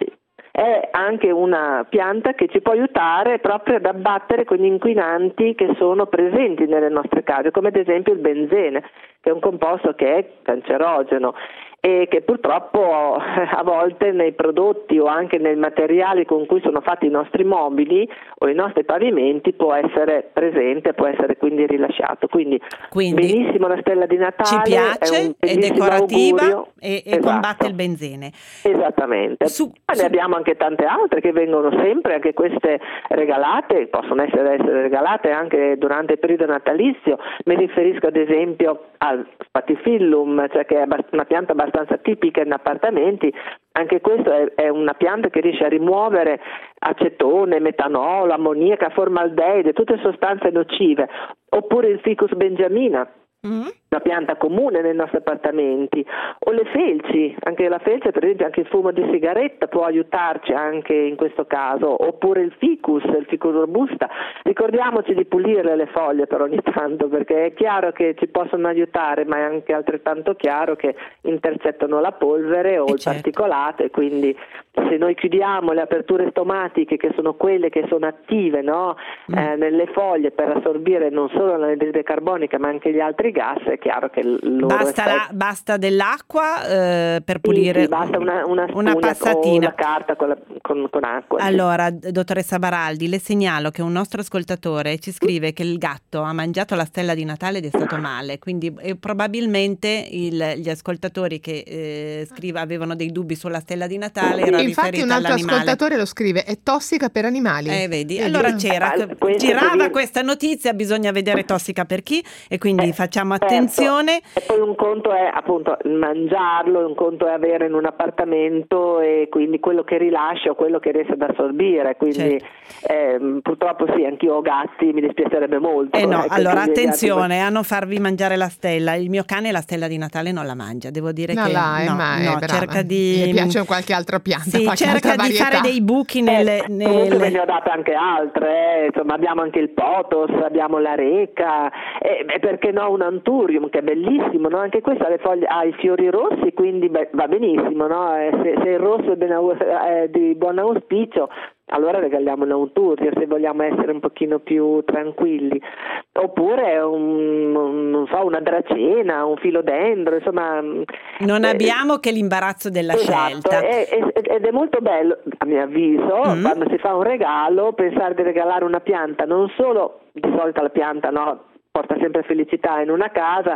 è anche una pianta che ci può aiutare proprio ad abbattere quegli inquinanti che sono presenti nelle nostre case, come ad esempio il benzene, che è un composto che è cancerogeno e che purtroppo a volte nei prodotti o anche nei materiali con cui sono fatti i nostri mobili o i nostri pavimenti può essere presente, può essere quindi rilasciato. Quindi, quindi benissimo la stella di Natale, ci piace, è, un è decorativa augurio. e, e Esatto. combatte il benzene. Esattamente. Su, Ma su... ne abbiamo anche tante altre che vengono sempre, anche queste regalate, possono essere, essere regalate anche durante il periodo natalizio. Mi riferisco ad esempio al spatifillum, cioè che è una pianta abbastanza tipica in appartamenti. Anche questo è, è una pianta che riesce a rimuovere acetone, metanolo, ammoniaca, formaldeide, tutte sostanze nocive. Oppure il Ficus benjamina, mm. una pianta comune nei nostri appartamenti, o le felci, anche la felce, per esempio anche il fumo di sigaretta può aiutarci anche in questo caso, oppure il ficus, il ficus robusta. Ricordiamoci di pulire le foglie per ogni tanto, perché è chiaro che ci possono aiutare, ma è anche altrettanto chiaro che intercettano la polvere o e il certo. particolato, e quindi se noi chiudiamo le aperture stomatiche, che sono quelle che sono attive, no? mm. eh, nelle foglie per assorbire non solo l'anidride carbonica ma anche gli altri gas, è chiaro che il loro basta, effetto... la, basta dell'acqua eh, per pulire, sì, sì, basta una, una, una passatina o la carta con, la, con, con acqua. Allora, sì. Dottoressa Baraldi, le segnalo che un nostro ascoltatore ci scrive che il gatto ha mangiato la stella di Natale ed è stato male, quindi eh, probabilmente il, gli ascoltatori che eh, scrive, avevano dei dubbi sulla stella di Natale era infatti un altro all'animale. Ascoltatore lo scrive, è tossica per animali. Eh, vedi, allora c'era, girava questa notizia, bisogna vedere tossica per chi, e quindi eh, facciamo attenzione. Certo. E poi un conto è appunto mangiarlo, un conto è avere in un appartamento e quindi quello che rilascia o quello che riesce ad assorbire, quindi certo. eh, purtroppo sì, anch'io ho gatti, mi dispiacerebbe molto. Eh no, ecco, allora attenzione gatti... a non farvi mangiare la stella. Il mio cane la stella di Natale non la mangia, devo dire no, che là, no, ma no, è cerca di... Mi piace qualche altra pianta, sì, qualche cerca altra di fare dei buchi nelle... Eh, nelle... ve ne ho date anche altre, eh. Insomma abbiamo anche il potos, abbiamo la reca, e eh, perché no un anturium che è bellissimo, no? Anche questa ha le foglie, ha i fiori rossi, quindi beh, va benissimo, no? eh, se, se il rosso è, ben, è di buon auspicio, allora regaliamo un auturio se vogliamo essere un pochino più tranquilli, oppure un, un, non so, una dracena, un filodendro, insomma non eh, abbiamo che l'imbarazzo della esatto, scelta è, è, ed è molto bello a mio avviso mm. quando si fa un regalo pensare di regalare una pianta, non solo di solito la pianta no porta sempre felicità in una casa,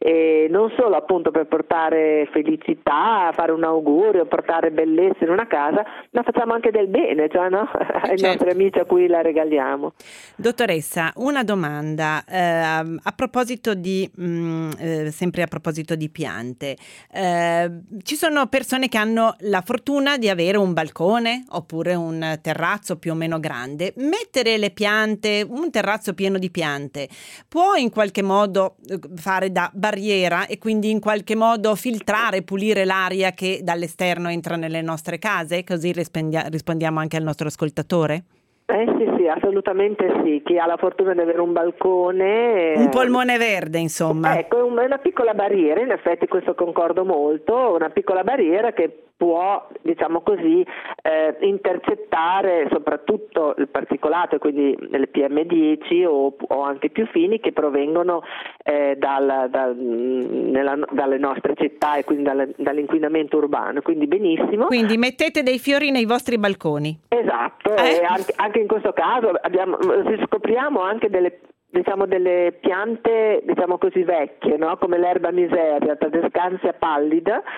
e non solo appunto per portare felicità, fare un augurio, portare bellezza in una casa, ma facciamo anche del bene, cioè no? ai certo. nostri amici a cui la regaliamo. Dottoressa, una domanda eh, a proposito di mh, eh, sempre a proposito di piante, eh, ci sono persone che hanno la fortuna di avere un balcone oppure un terrazzo più o meno grande. Mettere le piante, un terrazzo pieno di piante, può in qualche modo fare da barriera e quindi in qualche modo filtrare, pulire l'aria che dall'esterno entra nelle nostre case? Così rispondia- rispondiamo anche al nostro ascoltatore? Eh sì, sì, assolutamente sì. Chi ha la fortuna di avere un balcone... Un polmone verde, insomma. Ecco, è una piccola barriera, in effetti questo concordo molto, una piccola barriera che può, diciamo così, eh, intercettare soprattutto il particolato, quindi le P M dieci o, o anche più fini che provengono eh, dal, dal, nella, dalle nostre città e quindi dalle, dall'inquinamento urbano, quindi benissimo. Quindi mettete dei fiori nei vostri balconi. Esatto, eh? e anche, anche in questo caso abbiamo, scopriamo anche delle diciamo delle piante diciamo così vecchie, no? Come l'erba miseria, tadescantia pallida, mm.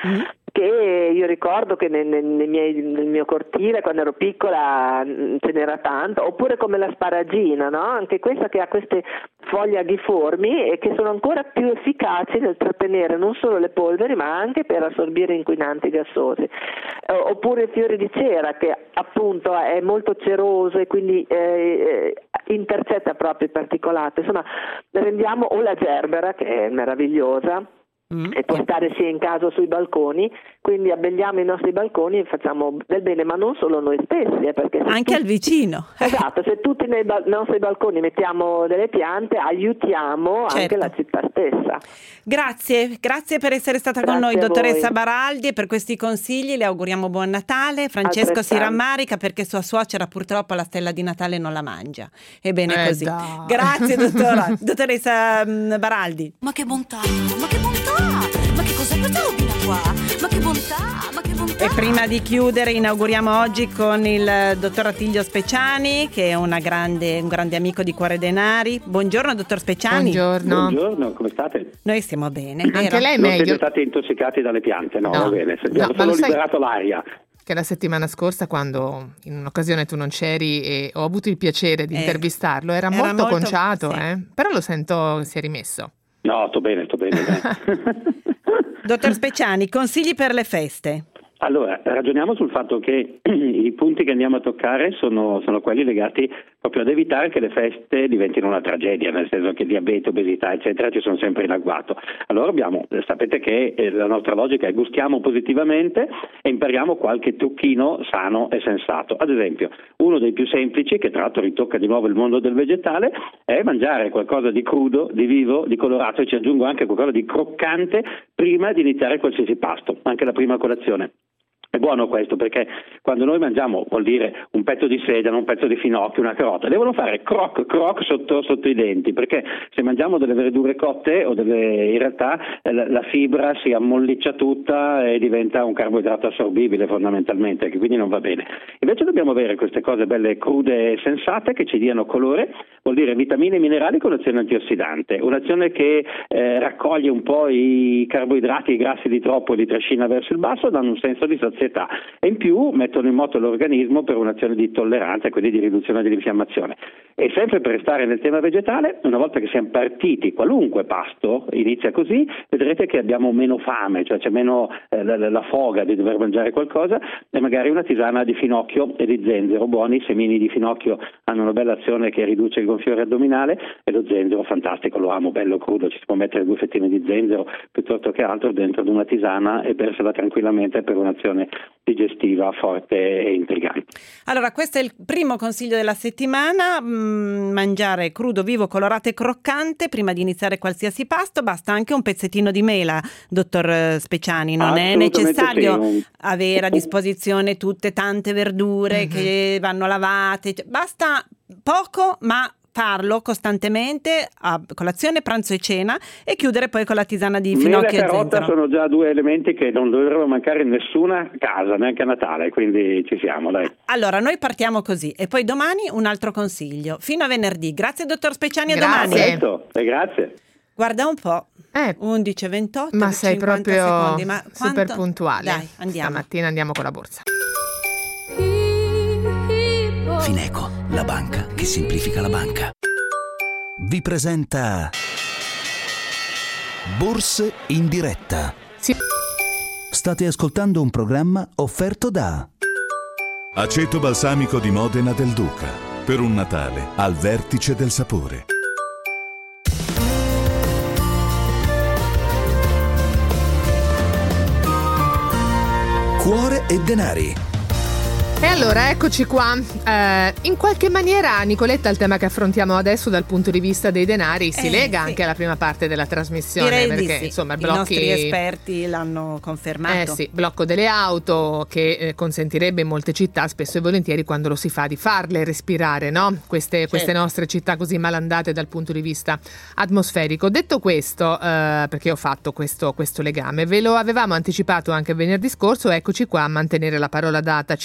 che io ricordo che nel, nel, nei miei, nel mio cortile quando ero piccola ce n'era tanto, oppure come la sparagina, no? Anche questa che ha queste foglie aghiformi e che sono ancora più efficaci nel trattenere non solo le polveri ma anche per assorbire inquinanti gassosi, eh, oppure il fiore di cera che appunto è molto ceroso e quindi eh, intercetta proprio i particolati, insomma rendiamo, o la gerbera che è meravigliosa. Mm. E può stare sia in casa o sui balconi, quindi abbelliamo i nostri balconi e facciamo del bene, ma non solo noi stessi, eh, perché anche tutti, al vicino. Esatto, se tutti nei ba- nostri balconi mettiamo delle piante, aiutiamo certo. anche la città stessa. Grazie, grazie per essere stata grazie con noi, dottoressa Baraldi, e per questi consigli. Le auguriamo buon Natale. Francesco si rammarica perché sua suocera purtroppo la stella di Natale non la mangia. Ebbene eh così. Dai. Grazie dottora, dottoressa Baraldi. Ma che bontà, ma che bontà! Ma che cos'è questa robina qua? Ma che bontà, ma che bontà! E prima di chiudere inauguriamo oggi con il dottor Attilio Speciani, che è una grande, un grande amico di Cuore Denari. Buongiorno dottor Speciani. Buongiorno. Buongiorno, come state? Noi stiamo bene. Anche vero? lei è non meglio. Siete stati intossicati dalle piante? No, no. va bene, abbiamo no, solo sai... liberato l'aria. Che la settimana scorsa, quando in un'occasione tu non c'eri e ho avuto il piacere di eh, intervistarlo, era, era molto, molto conciato, sì. eh? Però lo sento che si è rimesso. No, sto bene, sto bene. Dottor Speciani, consigli per le feste? Allora, ragioniamo sul fatto che i punti che andiamo a toccare sono, sono quelli legati proprio ad evitare che le feste diventino una tragedia, nel senso che diabete, obesità, eccetera, ci sono sempre in agguato. Allora abbiamo, sapete che la nostra logica è gustiamo positivamente e impariamo qualche trucchino sano e sensato. Ad esempio, uno dei più semplici, che tra l'altro ritocca di nuovo il mondo del vegetale, è mangiare qualcosa di crudo, di vivo, di colorato, e ci aggiungo anche qualcosa di croccante prima di iniziare qualsiasi pasto, anche la prima colazione. È buono questo perché quando noi mangiamo, vuol dire un pezzo di sedano, un pezzo di finocchio, una carota, devono fare croc croc sotto, sotto i denti, perché se mangiamo delle verdure cotte o delle, in realtà eh, la, la fibra si ammolliccia tutta e diventa un carboidrato assorbibile fondamentalmente, che quindi non va bene. Invece dobbiamo avere queste cose belle crude e sensate che ci diano colore, vuol dire vitamine e minerali con un'azione antiossidante, un'azione che eh, raccoglie un po' i carboidrati e i grassi di troppo e li trascina verso il basso, danno un senso di sazietà e in più mettono in moto l'organismo per un'azione di tolleranza e quindi di riduzione dell'infiammazione. E sempre per restare nel tema vegetale, una volta che siamo partiti, qualunque pasto inizia così, vedrete che abbiamo meno fame, cioè c'è meno eh, la, la foga di dover mangiare qualcosa, e magari una tisana di finocchio e di zenzero buoni. I semini di finocchio hanno una bella azione che riduce il gonfiore addominale, e lo zenzero fantastico, lo amo bello crudo, ci si può mettere due fettine di zenzero piuttosto che altro dentro ad una tisana e bersela tranquillamente per un'azione digestiva forte e intrigante. Allora, questo è il primo consiglio della settimana: mm, mangiare crudo, vivo, colorato e croccante prima di iniziare qualsiasi pasto. Basta anche un pezzettino di mela, dottor Speciani, non è necessario sì, un... avere a disposizione tutte tante verdure mm-hmm. che vanno lavate, basta poco ma farlo costantemente a colazione, pranzo e cena, e chiudere poi con la tisana di finocchio e carota zenzero. Sono già due elementi che non dovrebbero mancare in nessuna casa, neanche a Natale, quindi ci siamo, dai. Allora, noi partiamo così e poi domani un altro consiglio. Fino a venerdì. Grazie dottor Speciani, a grazie. domani. Certo, e grazie. Guarda un po'. Eh, undici e ventotto, ma sei proprio secondi. Ma super quanto... puntuale. Dai, andiamo. Stamattina andiamo con la borsa. Fineco, la banca che semplifica la banca, vi presenta Borse in diretta. Sì. State ascoltando un programma offerto da Aceto balsamico di Modena del Duca, per un Natale al vertice del sapore. Cuore e denari. E allora eccoci qua, eh, in qualche maniera Nicoletta il tema che affrontiamo adesso dal punto di vista dei denari si eh, lega sì. anche alla prima parte della trasmissione. Direi perché di sì. insomma i blocchi... nostri esperti l'hanno confermato. Eh sì, blocco delle auto che eh, consentirebbe in molte città spesso e volentieri, quando lo si fa, di farle respirare, no? Queste, certo. queste nostre città così malandate dal punto di vista atmosferico. Detto questo, eh, perché ho fatto questo, questo legame, ve lo avevamo anticipato anche venerdì scorso, eccoci qua a mantenere la parola data. Ci occupiamo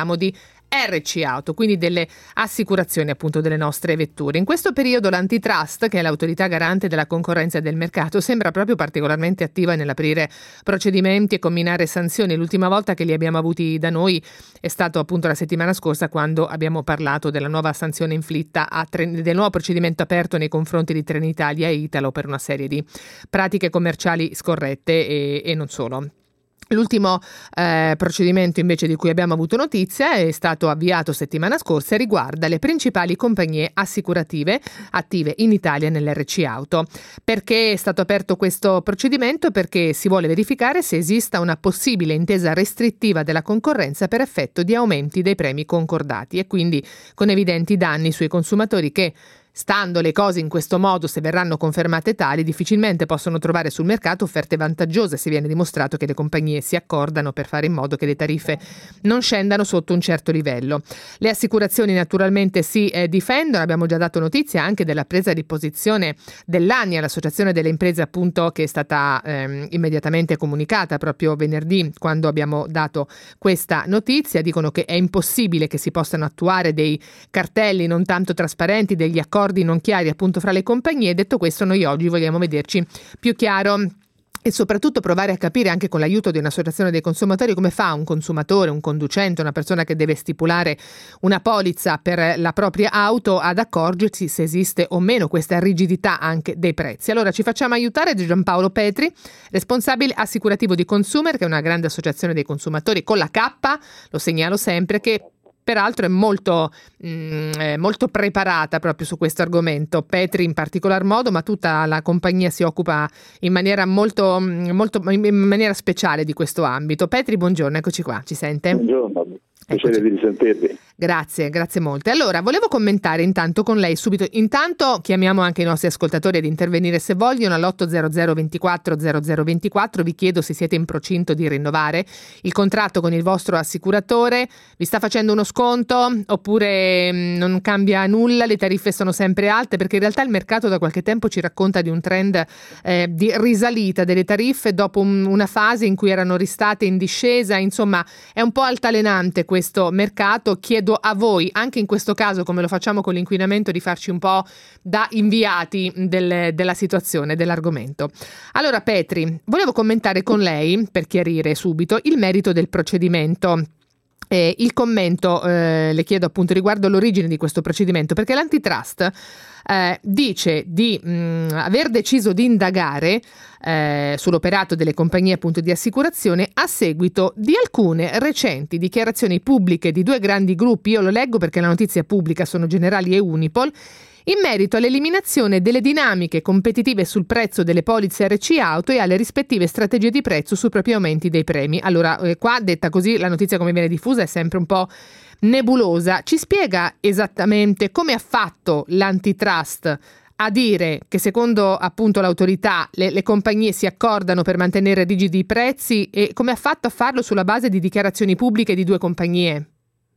parliamo di R C Auto, quindi delle assicurazioni appunto delle nostre vetture. In questo periodo l'Antitrust, che è l'autorità garante della concorrenza e del mercato, sembra proprio particolarmente attiva nell'aprire procedimenti e comminare sanzioni. L'ultima volta che li abbiamo avuti da noi è stato appunto la settimana scorsa, quando abbiamo parlato della nuova sanzione inflitta a Tren- del nuovo procedimento aperto nei confronti di Trenitalia e Italo per una serie di pratiche commerciali scorrette e, e non solo. L'ultimo eh, procedimento invece di cui abbiamo avuto notizia è stato avviato settimana scorsa e riguarda le principali compagnie assicurative attive in Italia nell'R C Auto. Perché è stato aperto questo procedimento? Perché si vuole verificare se esista una possibile intesa restrittiva della concorrenza per effetto di aumenti dei premi concordati e quindi con evidenti danni sui consumatori che, stando le cose in questo modo, se verranno confermate tali, difficilmente possono trovare sul mercato offerte vantaggiose se viene dimostrato che le compagnie si accordano per fare in modo che le tariffe non scendano sotto un certo livello. Le assicurazioni naturalmente si eh, difendono, abbiamo già dato notizia anche della presa di posizione dell'A N I A, l'associazione delle imprese appunto, che è stata ehm, immediatamente comunicata proprio venerdì quando abbiamo dato questa notizia. Dicono che è impossibile che si possano attuare dei cartelli non tanto trasparenti, degli accordi non chiari appunto fra le compagnie. Detto questo, noi oggi vogliamo vederci più chiaro e soprattutto provare a capire, anche con l'aiuto di un'associazione dei consumatori, come fa un consumatore, un conducente, una persona che deve stipulare una polizza per la propria auto ad accorgersi se esiste o meno questa rigidità anche dei prezzi. Allora ci facciamo aiutare da Giampaolo Petri, responsabile assicurativo di Consumer, che è una grande associazione dei consumatori con la K, lo segnalo sempre, che peraltro è molto, mh, è molto preparata proprio su questo argomento. Petri in particolar modo, ma tutta la compagnia si occupa in maniera molto, molto in maniera speciale di questo ambito. Petri, buongiorno, eccoci qua, ci sente? Buongiorno, piacere di risentirvi. Grazie, grazie molte. Allora, volevo commentare intanto con lei subito, intanto chiamiamo anche i nostri ascoltatori ad intervenire se vogliono all'otto zero zero ventiquattro zero zero ventiquattro, vi chiedo se siete in procinto di rinnovare il contratto con il vostro assicuratore, vi sta facendo uno sconto oppure mh, non cambia nulla, le tariffe sono sempre alte, perché in realtà il mercato da qualche tempo ci racconta di un trend eh, di risalita delle tariffe dopo un, una fase in cui erano ristate in discesa, insomma è un po' altalenante questo mercato. Chiedo a voi, anche in questo caso come lo facciamo con l'inquinamento, di farci un po' da inviati del, della situazione, dell'argomento. Allora Petri, volevo commentare con lei, per chiarire subito, il merito del procedimento. Eh, il commento eh, le chiedo appunto riguardo l'origine di questo procedimento, perché l'Antitrust eh, dice di mh, aver deciso di indagare eh, sull'operato delle compagnie appunto di assicurazione a seguito di alcune recenti dichiarazioni pubbliche di due grandi gruppi. Io lo leggo perché la notizia è pubblica, sono Generali e Unipol, in merito all'eliminazione delle dinamiche competitive sul prezzo delle polizze R C Auto e alle rispettive strategie di prezzo sui propri aumenti dei premi. Allora, eh, qua detta così, la notizia come viene diffusa è sempre un po' nebulosa. Ci spiega esattamente come ha fatto l'Antitrust a dire che secondo appunto l'autorità le, le compagnie si accordano per mantenere rigidi i prezzi, e come ha fatto a farlo sulla base di dichiarazioni pubbliche di due compagnie?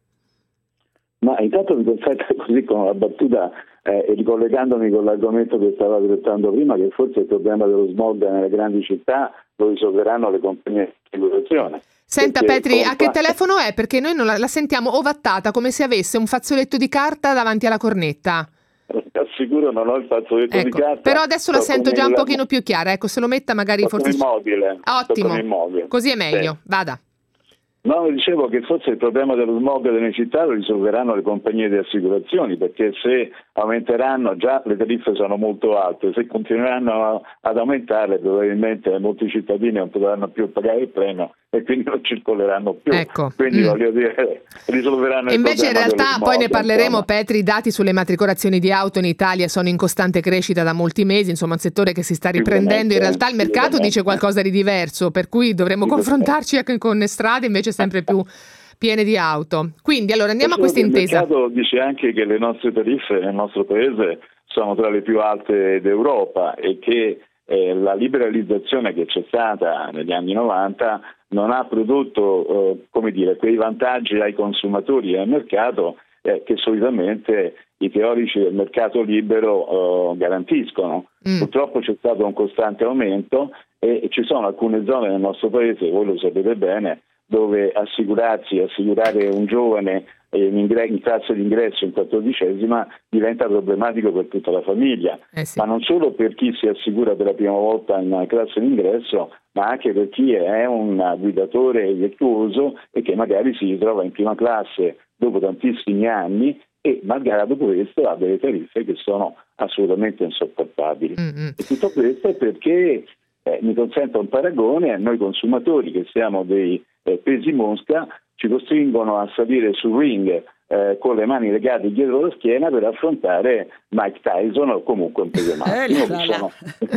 Ma intanto mi consente, così con la battuta eh, e ricollegandomi con l'argomento che stava trattando prima, che forse il problema dello smog nelle grandi città lo risolveranno le compagnie di assicurazione. Senta Petri, compa- a che telefono è? Perché noi non la, la sentiamo ovattata come se avesse un fazzoletto di carta davanti alla cornetta. Assicuro non ho il fazzoletto ecco, di carta. Però adesso la sento già un pochino più chiara. Ecco, se lo metta magari sto forse... immobile. Ottimo, immobile. Così è meglio, sì. Vada. No, dicevo che forse il problema dello smog nelle città lo risolveranno le compagnie di assicurazioni, perché se aumenteranno, già le tariffe sono molto alte, se continueranno ad aumentare probabilmente molti cittadini non potranno più pagare il premio e quindi non circoleranno più. Ecco. Quindi mm. voglio dire, risolveranno il Invece in realtà smog, poi ne parleremo, insomma. Petri, i dati sulle matricolazioni di auto in Italia sono in costante crescita da molti mesi, insomma un settore che si sta riprendendo. In realtà il mercato dice qualcosa di diverso, per cui dovremmo confrontarci anche con strade invece sempre più piene di auto. Quindi allora andiamo a questa intesa. Il mercato dice anche che le nostre tariffe nel nostro paese sono tra le più alte d'Europa e che eh, la liberalizzazione che c'è stata negli anni novanta non ha prodotto eh, come dire, quei vantaggi ai consumatori e al mercato eh, che solitamente i teorici del mercato libero eh, garantiscono. Mm. Purtroppo c'è stato un costante aumento e ci sono alcune zone nel nostro paese, voi lo sapete bene, dove assicurarsi, assicurare un giovane in, ingre- in classe d'ingresso in quattordicesima diventa problematico per tutta la famiglia, eh sì. ma non solo per chi si assicura per la prima volta in classe d'ingresso, ma anche per chi è un guidatore virtuoso e che magari si ritrova in prima classe dopo tantissimi anni e malgrado questo ha delle tariffe che sono assolutamente insopportabili. Mm-hmm. E tutto questo è perché eh, mi consenta un paragone, a noi consumatori che siamo dei eh, pesi mosca ci costringono a salire sul ring eh, con le mani legate dietro la schiena per affrontare Mike Tyson o comunque un peso massimo, che sono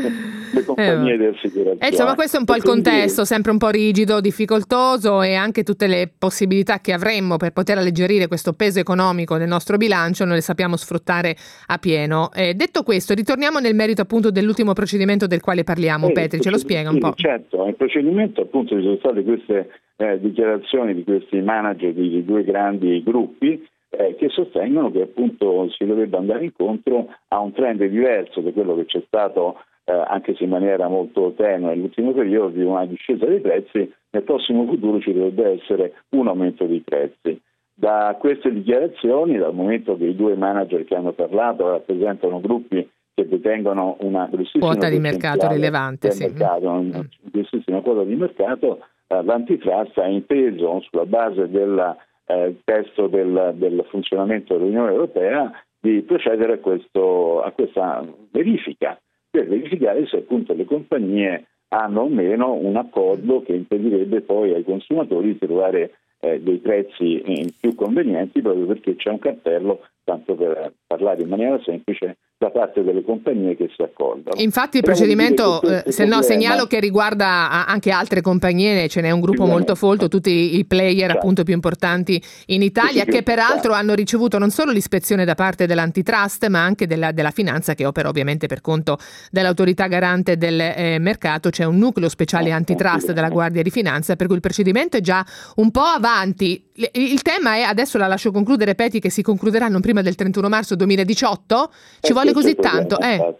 le compagnie eh, di assicurazione. Eh, insomma, questo è un po' il quindi, contesto, sempre un po' rigido, difficoltoso, e anche tutte le possibilità che avremmo per poter alleggerire questo peso economico del nostro bilancio non le sappiamo sfruttare a pieno. Eh, detto questo, ritorniamo nel merito appunto dell'ultimo procedimento del quale parliamo. eh, Petri, ce lo spiega un po'? Certo, il procedimento appunto ci sono state queste eh, dichiarazioni di questi manager di, di due grandi gruppi eh, che sostengono che appunto si dovrebbe andare incontro a un trend diverso da quello che c'è stato eh, anche se in maniera molto tenue nell'ultimo periodo, di una discesa dei prezzi. Nel prossimo futuro ci dovrebbe essere un aumento dei prezzi. Da queste dichiarazioni, dal momento che i due manager che hanno parlato rappresentano gruppi che detengono una grossissima quota di mercato rilevante, del sì. mercato, una grossissima quota di mercato, eh, l'antitrust ha inteso sulla base del eh, testo del, del funzionamento dell'Unione Europea di procedere a, questo, a questa verifica per verificare se appunto le compagnie hanno o meno un accordo che impedirebbe poi ai consumatori di trovare eh, dei prezzi eh, più convenienti, proprio perché c'è un cartello, tanto per parlare in maniera semplice, da parte delle compagnie che si accordano. Infatti il Però procedimento, eh, se no, problema, segnalo che riguarda anche altre compagnie, ce n'è un gruppo molto folto, tutti i player certo. appunto più importanti in Italia, che peraltro hanno ricevuto non solo l'ispezione da parte dell'antitrust, ma anche della, della finanza, che opera ovviamente per conto dell'autorità garante del eh, mercato. C'è un nucleo speciale antitrust della Guardia di Finanza, per cui il procedimento è già un po' avanti. Il tema è, adesso la lascio concludere Peti, che si concluderà non prima del trentuno marzo duemiladiciotto, ci vuole così tanto, eh.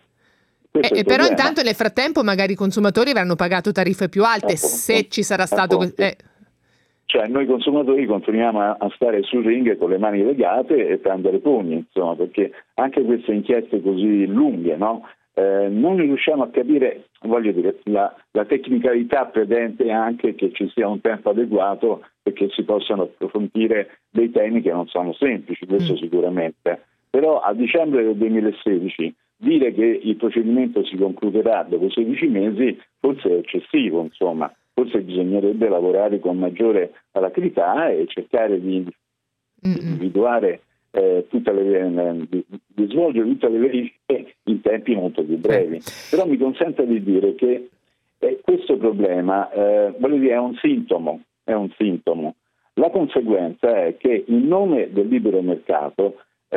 E, e però intanto nel frattempo magari i consumatori avranno pagato tariffe più alte, appunto, se ci sarà stato eh. Cioè noi consumatori continuiamo a, a stare sul ring con le mani legate e prendere pugni, insomma, perché anche queste inchieste così lunghe, no? Eh, non riusciamo a capire, voglio dire, la, la tecnicalità pretende anche che ci sia un tempo adeguato perché si possano approfondire dei temi che non sono semplici, questo mm. sicuramente. Però a dicembre del duemilasedici dire che il procedimento si concluderà dopo sedici mesi forse è eccessivo, insomma, forse bisognerebbe lavorare con maggiore alacrità e cercare di individuare eh, tutte le, di, di svolgere tutte le verifiche in tempi molto più brevi. Però mi consenta di dire che eh, questo problema eh, voglio dire, è un sintomo, è un sintomo. La conseguenza è che in nome del libero mercato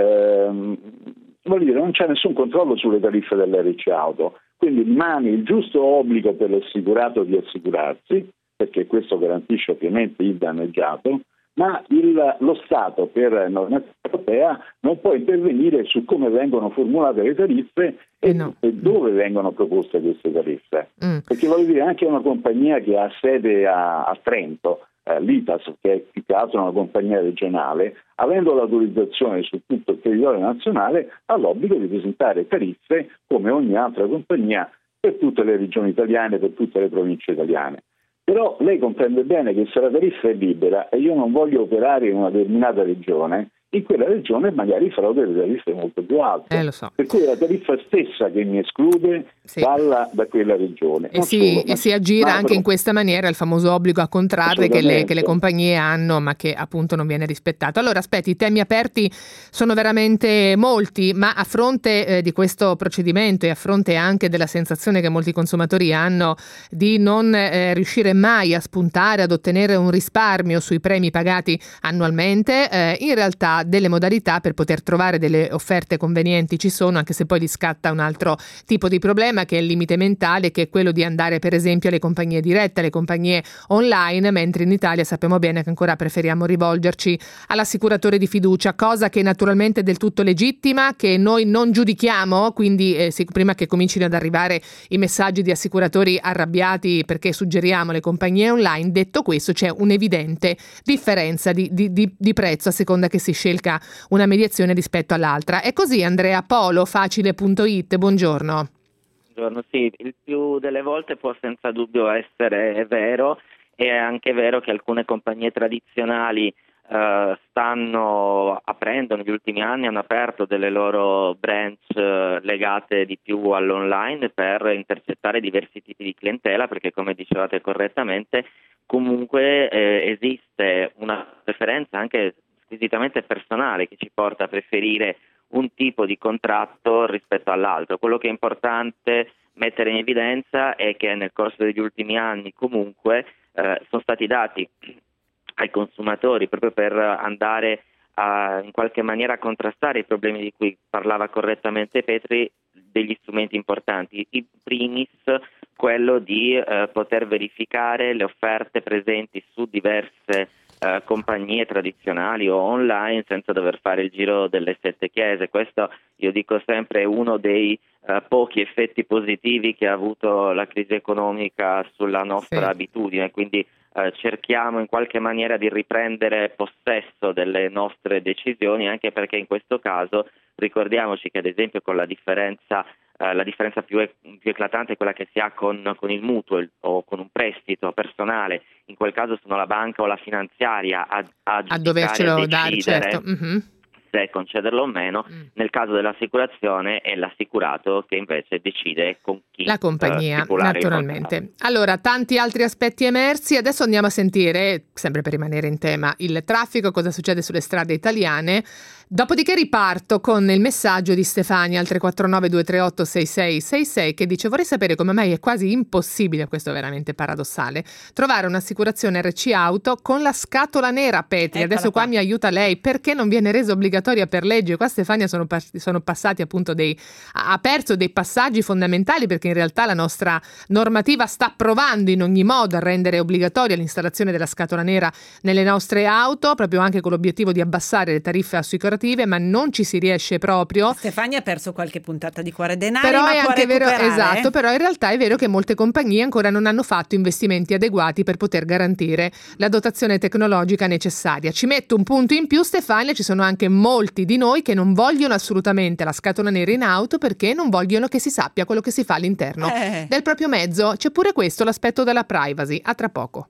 Ehm, voglio dire, non c'è nessun controllo sulle tariffe dell'R C auto, quindi rimane il giusto obbligo per l'assicurato di assicurarsi, perché questo garantisce ovviamente il danneggiato, ma il, lo Stato per normativa europea non può intervenire su come vengono formulate le tariffe e, no. e dove vengono proposte queste tariffe. Mm. Perché voglio dire, anche una compagnia che ha sede a, a Trento, eh, l'I T A S, che è più che altro una compagnia regionale, avendo l'autorizzazione su tutto il territorio nazionale, ha l'obbligo di presentare tariffe come ogni altra compagnia per tutte le regioni italiane, per tutte le province italiane. Però lei comprende bene che se la tariffa è libera e io non voglio operare in una determinata regione, in quella regione magari farò delle tariffe molto più alte. Eh, lo so. Per cui è la tariffa stessa che mi esclude sì. dalla, da quella regione. E, si, solo, e si aggira anche però in questa maniera il famoso obbligo a contrarre che le, che le compagnie hanno, ma che appunto non viene rispettato. Allora, aspetti, i temi aperti sono veramente molti, ma a fronte eh, di questo procedimento e a fronte anche della sensazione che molti consumatori hanno di non eh, riuscire mai a spuntare, ad ottenere un risparmio sui premi pagati annualmente, eh, in realtà delle modalità per poter trovare delle offerte convenienti ci sono, anche se poi gli scatta un altro tipo di problema, che è il limite mentale, che è quello di andare per esempio alle compagnie dirette, alle compagnie online, mentre in Italia sappiamo bene che ancora preferiamo rivolgerci all'assicuratore di fiducia, cosa che naturalmente è del tutto legittima, che noi non giudichiamo, quindi eh, sì, prima che comincino ad arrivare i messaggi di assicuratori arrabbiati perché suggeriamo le compagnie online. Detto questo, c'è un'evidente differenza di, di, di, di prezzo a seconda che si scelga una mediazione rispetto all'altra. È così, Andrea Polo, facile punto it, buongiorno. Buongiorno, sì, il più delle volte può senza dubbio essere vero. È anche vero che alcune compagnie tradizionali Uh, stanno aprendo negli ultimi anni, hanno aperto delle loro branch uh, legate di più all'online per intercettare diversi tipi di clientela, perché come dicevate correttamente comunque eh, esiste una preferenza anche squisitamente personale che ci porta a preferire un tipo di contratto rispetto all'altro. Quello che è importante mettere in evidenza è che nel corso degli ultimi anni comunque eh, sono stati dati ai consumatori proprio per andare a in qualche maniera contrastare i problemi di cui parlava correttamente Petri, degli strumenti importanti. In primis quello di eh, poter verificare le offerte presenti su diverse eh, compagnie tradizionali o online senza dover fare il giro delle sette chiese. Questo, io dico sempre, è uno dei eh, pochi effetti positivi che ha avuto la crisi economica sulla nostra sì. abitudine, quindi Eh, cerchiamo in qualche maniera di riprendere possesso delle nostre decisioni, anche perché in questo caso ricordiamoci che ad esempio con la differenza eh, la differenza più, e- più eclatante è quella che si ha con, con il mutuo il, o con un prestito personale. In quel caso sono la banca o la finanziaria a, a, a dovercelo a dare, certo. Mm-hmm. se concederlo o meno. Mm. Nel caso dell'assicurazione è l'assicurato che invece decide con chi la compagnia, uh, naturalmente. Allora, tanti altri aspetti emersi. Adesso andiamo a sentire, sempre per rimanere in tema, il traffico, cosa succede sulle strade italiane. Dopodiché riparto con il messaggio di Stefania al tre quattro nove due tre otto sei sei sei sei che dice: vorrei sapere come mai è quasi impossibile, questo è veramente paradossale, trovare un'assicurazione R C auto con la scatola nera. Petri, Eccola adesso qua. qua mi aiuta lei, perché non viene reso obbligatoria per legge? Qua Stefania sono, pas- sono passati appunto dei ha perso dei passaggi fondamentali, perché in realtà la nostra normativa sta provando in ogni modo a rendere obbligatoria l'installazione della scatola nera nelle nostre auto, proprio anche con l'obiettivo di abbassare le tariffe assicurative, ma non ci si riesce proprio. Stefania ha perso qualche puntata di Cuore Denari, però ma è può anche vero, recuperare. esatto, però in realtà è vero che molte compagnie ancora non hanno fatto investimenti adeguati per poter garantire la dotazione tecnologica necessaria. Ci metto un punto in più, Stefania, ci sono anche molti di noi che non vogliono assolutamente la scatola nera in auto perché non vogliono che si sappia quello che si fa all'interno eh. del proprio mezzo. C'è pure questo, l'aspetto della privacy. A tra poco.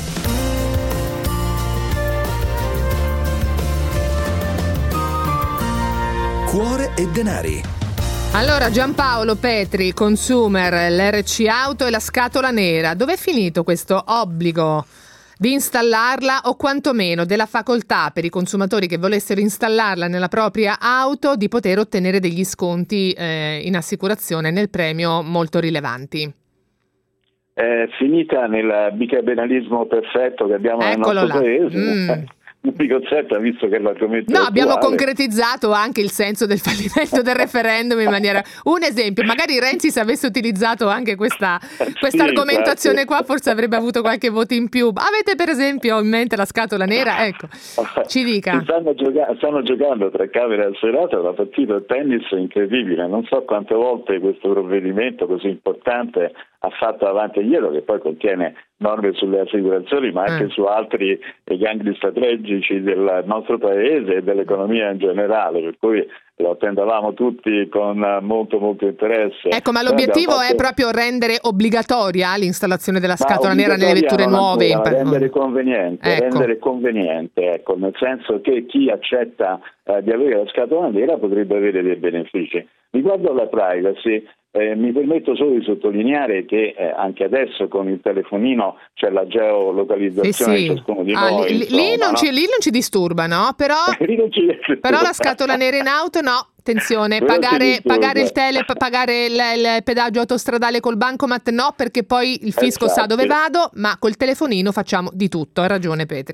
Cuore e Denari. Allora, Giampaolo Petri, consumer, l'R C auto e la scatola nera. Dov'è finito questo obbligo di installarla, o quantomeno della facoltà per i consumatori che volessero installarla nella propria auto di poter ottenere degli sconti eh, in assicurazione nel premio molto rilevanti? È finita nel bicameralismo perfetto che abbiamo Eccolo nel nostro là. paese. Mm. Conzetta, visto che l'argomento No, è abbiamo attuale. concretizzato anche il senso del fallimento del referendum in maniera... Un esempio, magari Renzi, se avesse utilizzato anche questa questa Sì, argomentazione esatto. qua, forse avrebbe avuto qualche voto in più. Avete per esempio in mente la scatola nera? Ecco, ci dica. Stanno, gioca- stanno giocando tra Camera e Senato una partita a tennis incredibile. Non so quante volte questo provvedimento così importante ha fatto avanti e indietro, che poi contiene norme sulle assicurazioni, ma anche eh. su altri gangli strategici del nostro paese e dell'economia in generale, per cui lo attendavamo tutti con molto molto interesse. Ecco, ma Noi l'obiettivo abbiamo fatto... è proprio rendere obbligatoria l'installazione della Ma scatola nera nelle vetture nuove. Ancora, rendere conveniente, ecco. rendere conveniente, ecco, nel senso che chi accetta eh, di avere la scatola nera potrebbe avere dei benefici. Riguardo alla privacy, Eh, mi permetto solo di sottolineare che eh, anche adesso con il telefonino c'è la geolocalizzazione Sì, sì. di ciascuno di Ah, noi. lì, insomma, lì, non no? ci, lì non ci disturba, no? Però, Lì non ci però la scatola nera in auto no. Attenzione, Quello ci pagare, disturba. pagare il tele, pagare il, il pedaggio autostradale col bancomat no, perché poi il fisco Esatto. sa dove vado, ma col telefonino facciamo di tutto. Hai ragione, Petri.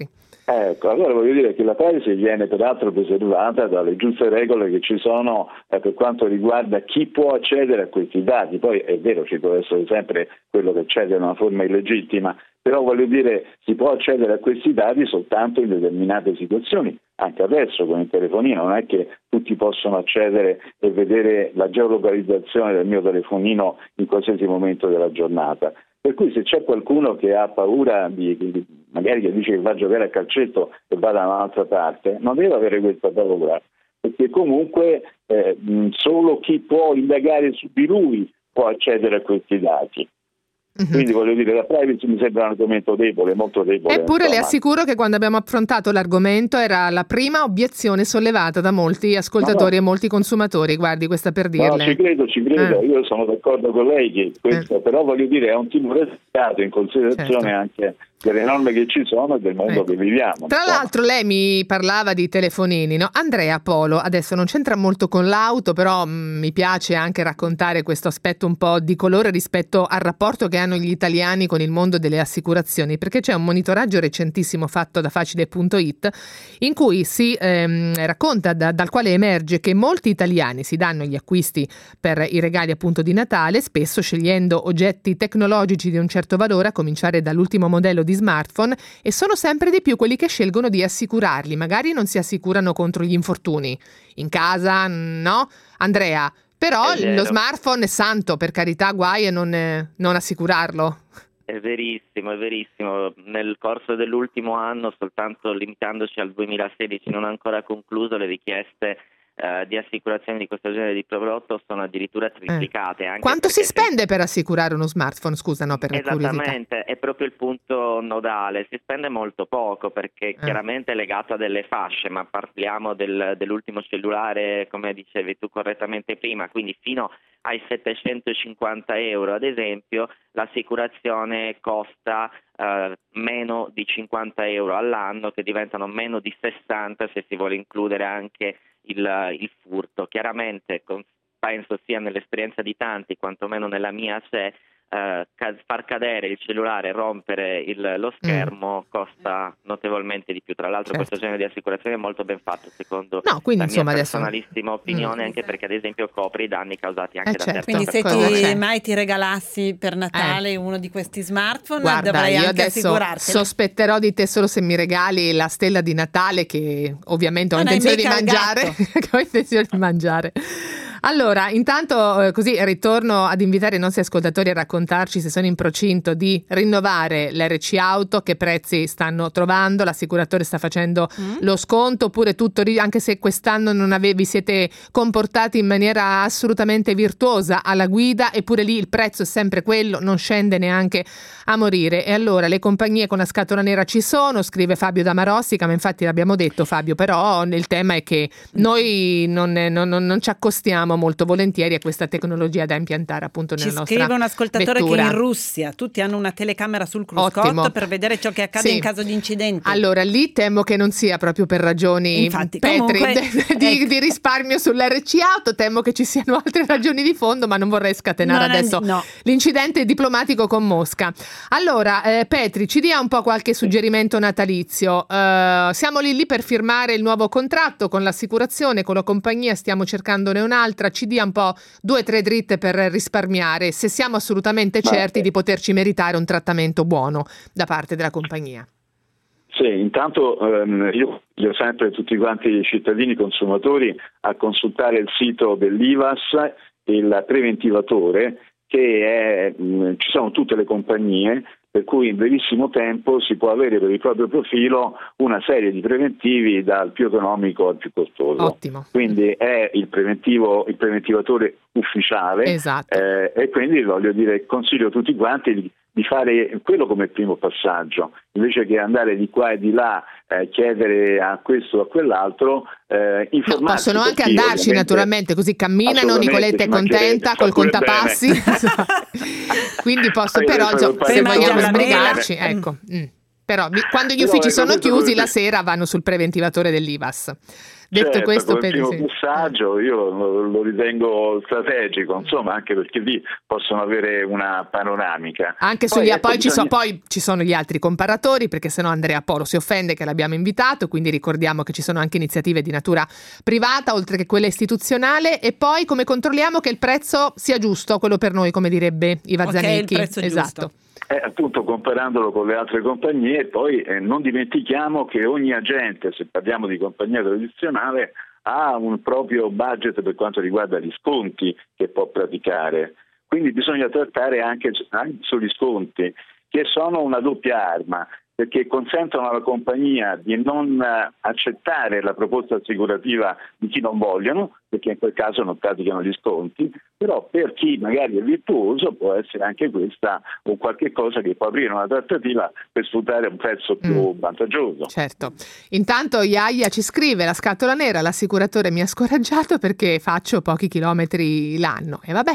Ecco, allora voglio dire che la privacy viene peraltro preservata dalle giuste regole che ci sono eh, per quanto riguarda chi può accedere a questi dati. Poi è vero, ci può essere sempre quello che accede in una forma illegittima, però voglio dire si può accedere a questi dati soltanto in determinate situazioni. Anche adesso con il telefonino non è che tutti possono accedere e vedere la geolocalizzazione del mio telefonino in qualsiasi momento della giornata. Per cui se c'è qualcuno che ha paura di, di magari che dice che va a giocare a calcetto e va da un'altra parte, non deve avere questa paura, perché comunque eh, solo chi può indagare su di lui può accedere a questi dati. Mm-hmm. Quindi voglio dire, la privacy mi sembra un argomento debole, molto debole. Eppure insomma. Le assicuro che quando abbiamo affrontato l'argomento era la prima obiezione sollevata da molti ascoltatori no, no. e molti consumatori, guardi, questa per dirle. No, ci credo, ci credo, eh. io sono d'accordo con lei che questo, eh. però voglio dire è un timore stato in considerazione certo. anche delle norme che ci sono e del mondo ecco. che viviamo. Tra insomma. l'altro lei mi parlava di telefonini, no? Andrea Polo, adesso non c'entra molto con l'auto, però mh, mi piace anche raccontare questo aspetto un po' di colore rispetto al rapporto che hanno gli italiani con il mondo delle assicurazioni, perché c'è un monitoraggio recentissimo fatto da facile punto it in cui si ehm, racconta da, dal quale emerge che molti italiani si danno gli acquisti per i regali appunto di Natale, spesso scegliendo oggetti tecnologici di un certo valore, a cominciare dall'ultimo modello di smartphone, e sono sempre di più quelli che scelgono di assicurarli. Magari non si assicurano contro gli infortuni in casa, no? Andrea, però lo smartphone è santo, per carità, guai a non, eh, non assicurarlo. È verissimo, è verissimo. Nel corso dell'ultimo anno, soltanto limitandoci al duemilasedici, non ancora concluso, le richieste Uh, di assicurazione di questo genere di prodotto sono addirittura triplicate. Eh. Anche Quanto si se... spende per assicurare uno smartphone? Scusa, no, per la curiosità. Esattamente, è proprio il punto nodale. Si spende molto poco perché eh. chiaramente è legato a delle fasce, ma parliamo del, dell'ultimo cellulare, come dicevi tu correttamente prima, quindi fino ai settecentocinquanta euro ad esempio l'assicurazione costa uh, meno di cinquanta euro all'anno, che diventano meno di sessanta se si vuole includere anche il, il furto. Chiaramente con, penso sia nell'esperienza di tanti, quantomeno nella mia c'è, Uh, far cadere il cellulare, rompere il, lo schermo mm. costa notevolmente di più. Tra l'altro certo. questo genere di assicurazione è molto ben fatto secondo no, quindi, la insomma, mia adesso... personalissima opinione, mm. anche perché ad esempio copre i danni causati anche eh, da certo. terze Quindi persone. se ti, mai ti regalassi per Natale eh. uno di questi smartphone, guarda, dovrai io anche adesso assicurartelo. Sospetterò di te solo se mi regali la stella di Natale, che ovviamente ho non intenzione di mangiare ho intenzione di mangiare. Allora, intanto eh, così ritorno ad invitare i nostri ascoltatori a raccontarci se sono in procinto di rinnovare l'R C Auto, che prezzi stanno trovando, l'assicuratore sta facendo mm. lo sconto, oppure tutto, anche se quest'anno non ave, vi siete comportati in maniera assolutamente virtuosa alla guida, eppure lì il prezzo è sempre quello, non scende neanche a morire. E allora le compagnie con la scatola nera ci sono, scrive Fabio da Marossica, ma infatti l'abbiamo detto Fabio, però il tema è che noi non, non, non ci accostiamo molto volentieri a questa tecnologia da impiantare appunto nella Ci nostra scrive un ascoltatore vettura. Che in Russia tutti hanno una telecamera sul cruscotto per vedere ciò che accade sì. in caso di incidente. Allora lì temo che non sia proprio per ragioni Infatti, Petri comunque, di, ecco. di risparmio sull'R C Auto, temo che ci siano altre ragioni di fondo, ma non vorrei scatenare non adesso è, no. l'incidente diplomatico con Mosca. Allora eh, Petri, ci dia un po' qualche suggerimento natalizio. Uh, siamo lì lì per firmare il nuovo contratto con l'assicurazione, con la compagnia, stiamo cercandone un'altra. Ci dia un po' due o tre dritte per risparmiare, se siamo assolutamente certi Beh, di poterci meritare un trattamento buono da parte della compagnia. Sì, intanto ehm, io voglio sempre tutti quanti i cittadini consumatori a consultare il sito dell'I V A S, il preventivatore, che è, mh, ci sono tutte le compagnie, per cui in brevissimo tempo si può avere per il proprio profilo una serie di preventivi dal più economico al più costoso. Ottimo. Quindi è il preventivo, il preventivatore ufficiale. Esatto. eh, e quindi voglio dire, consiglio a tutti quanti di, di fare quello come primo passaggio, invece che andare di qua e di là, eh, chiedere a questo o a quell'altro, eh, informarsi. No, possono anche perché, andarci naturalmente, così camminano, Nicoletta è contenta col contapassi. Quindi posso, però insomma, se vogliamo sbrigarci, ecco. Mm. Però quando gli uffici sono chiusi la sera vanno sul preventivatore dell'I V A S. Detto certo, questo, come primo pensi... passaggio io lo, lo ritengo strategico, insomma, anche perché lì possono avere una panoramica. Anche poi, sugli, ecco, poi, bisogna... ci so, poi ci sono gli altri comparatori, perché sennò Andrea Polo si offende che l'abbiamo invitato, quindi ricordiamo che ci sono anche iniziative di natura privata oltre che quella istituzionale. E poi come controlliamo che il prezzo sia giusto, quello per noi, come direbbe Iva okay, Zanicchi. Il prezzo è esatto. giusto. Eh, appunto comparandolo con le altre compagnie. Poi eh, non dimentichiamo che ogni agente, se parliamo di compagnia tradizionale, ha un proprio budget per quanto riguarda gli sconti che può praticare, quindi bisogna trattare anche, anche sugli sconti, che sono una doppia arma, perché consentono alla compagnia di non accettare la proposta assicurativa di chi non vogliono, perché in quel caso non praticano gli sconti, però per chi magari è virtuoso può essere anche questa o qualche cosa che può aprire una trattativa per sfruttare un prezzo più mm. vantaggioso. Certo. Intanto Iaia ci scrive: la scatola nera, l'assicuratore mi ha scoraggiato perché faccio pochi chilometri l'anno. E vabbè.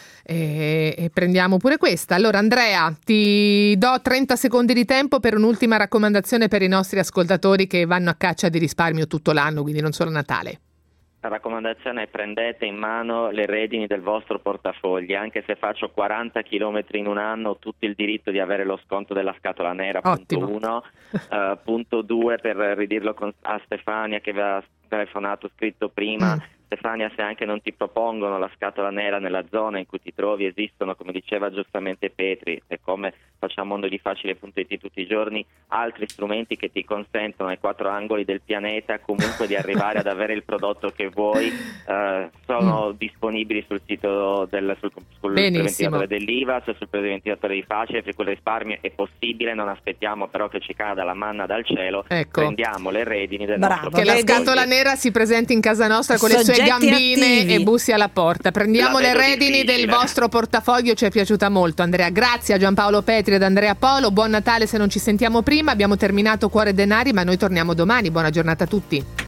E, e prendiamo pure questa. Allora Andrea, ti do trenta secondi di tempo per un'ultima raccomandazione per i nostri ascoltatori che vanno a caccia di risparmio tutto l'anno, quindi non solo a Natale. La raccomandazione è: prendete in mano le redini del vostro portafogli. Anche se faccio quaranta chilometri in un anno, ho tutto il diritto di avere lo sconto della scatola nera. Ottimo. Punto uno. Uh, punto due, per ridirlo con, a Stefania che aveva telefonato, scritto prima. Mm. Stefania, se anche non ti propongono la scatola nera nella zona in cui ti trovi, esistono, come diceva giustamente Petri, e come facciamo mondo di facile punto it tutti i giorni, altri strumenti che ti consentono ai quattro angoli del pianeta comunque di arrivare ad avere il prodotto che vuoi. Uh, sono mm. disponibili sul sito del sul, sul preventivatore dell'I V A, sul preventivatore di Facile, per cui il risparmio è possibile, non aspettiamo però che ci cada la manna dal cielo. Ecco. Prendiamo le redini del Bravo, nostro che la scatola nera si presenti in casa nostra con Soggetti le sue gambine attivi. E bussi alla porta. Prendiamo le redini difficile. del vostro portafoglio, ci è piaciuta molto Andrea. Grazie a Giampaolo Petri ed Andrea Polo, buon Natale se non ci sentiamo prima. Abbiamo terminato Cuore Denari, ma noi torniamo domani. Buona giornata a tutti.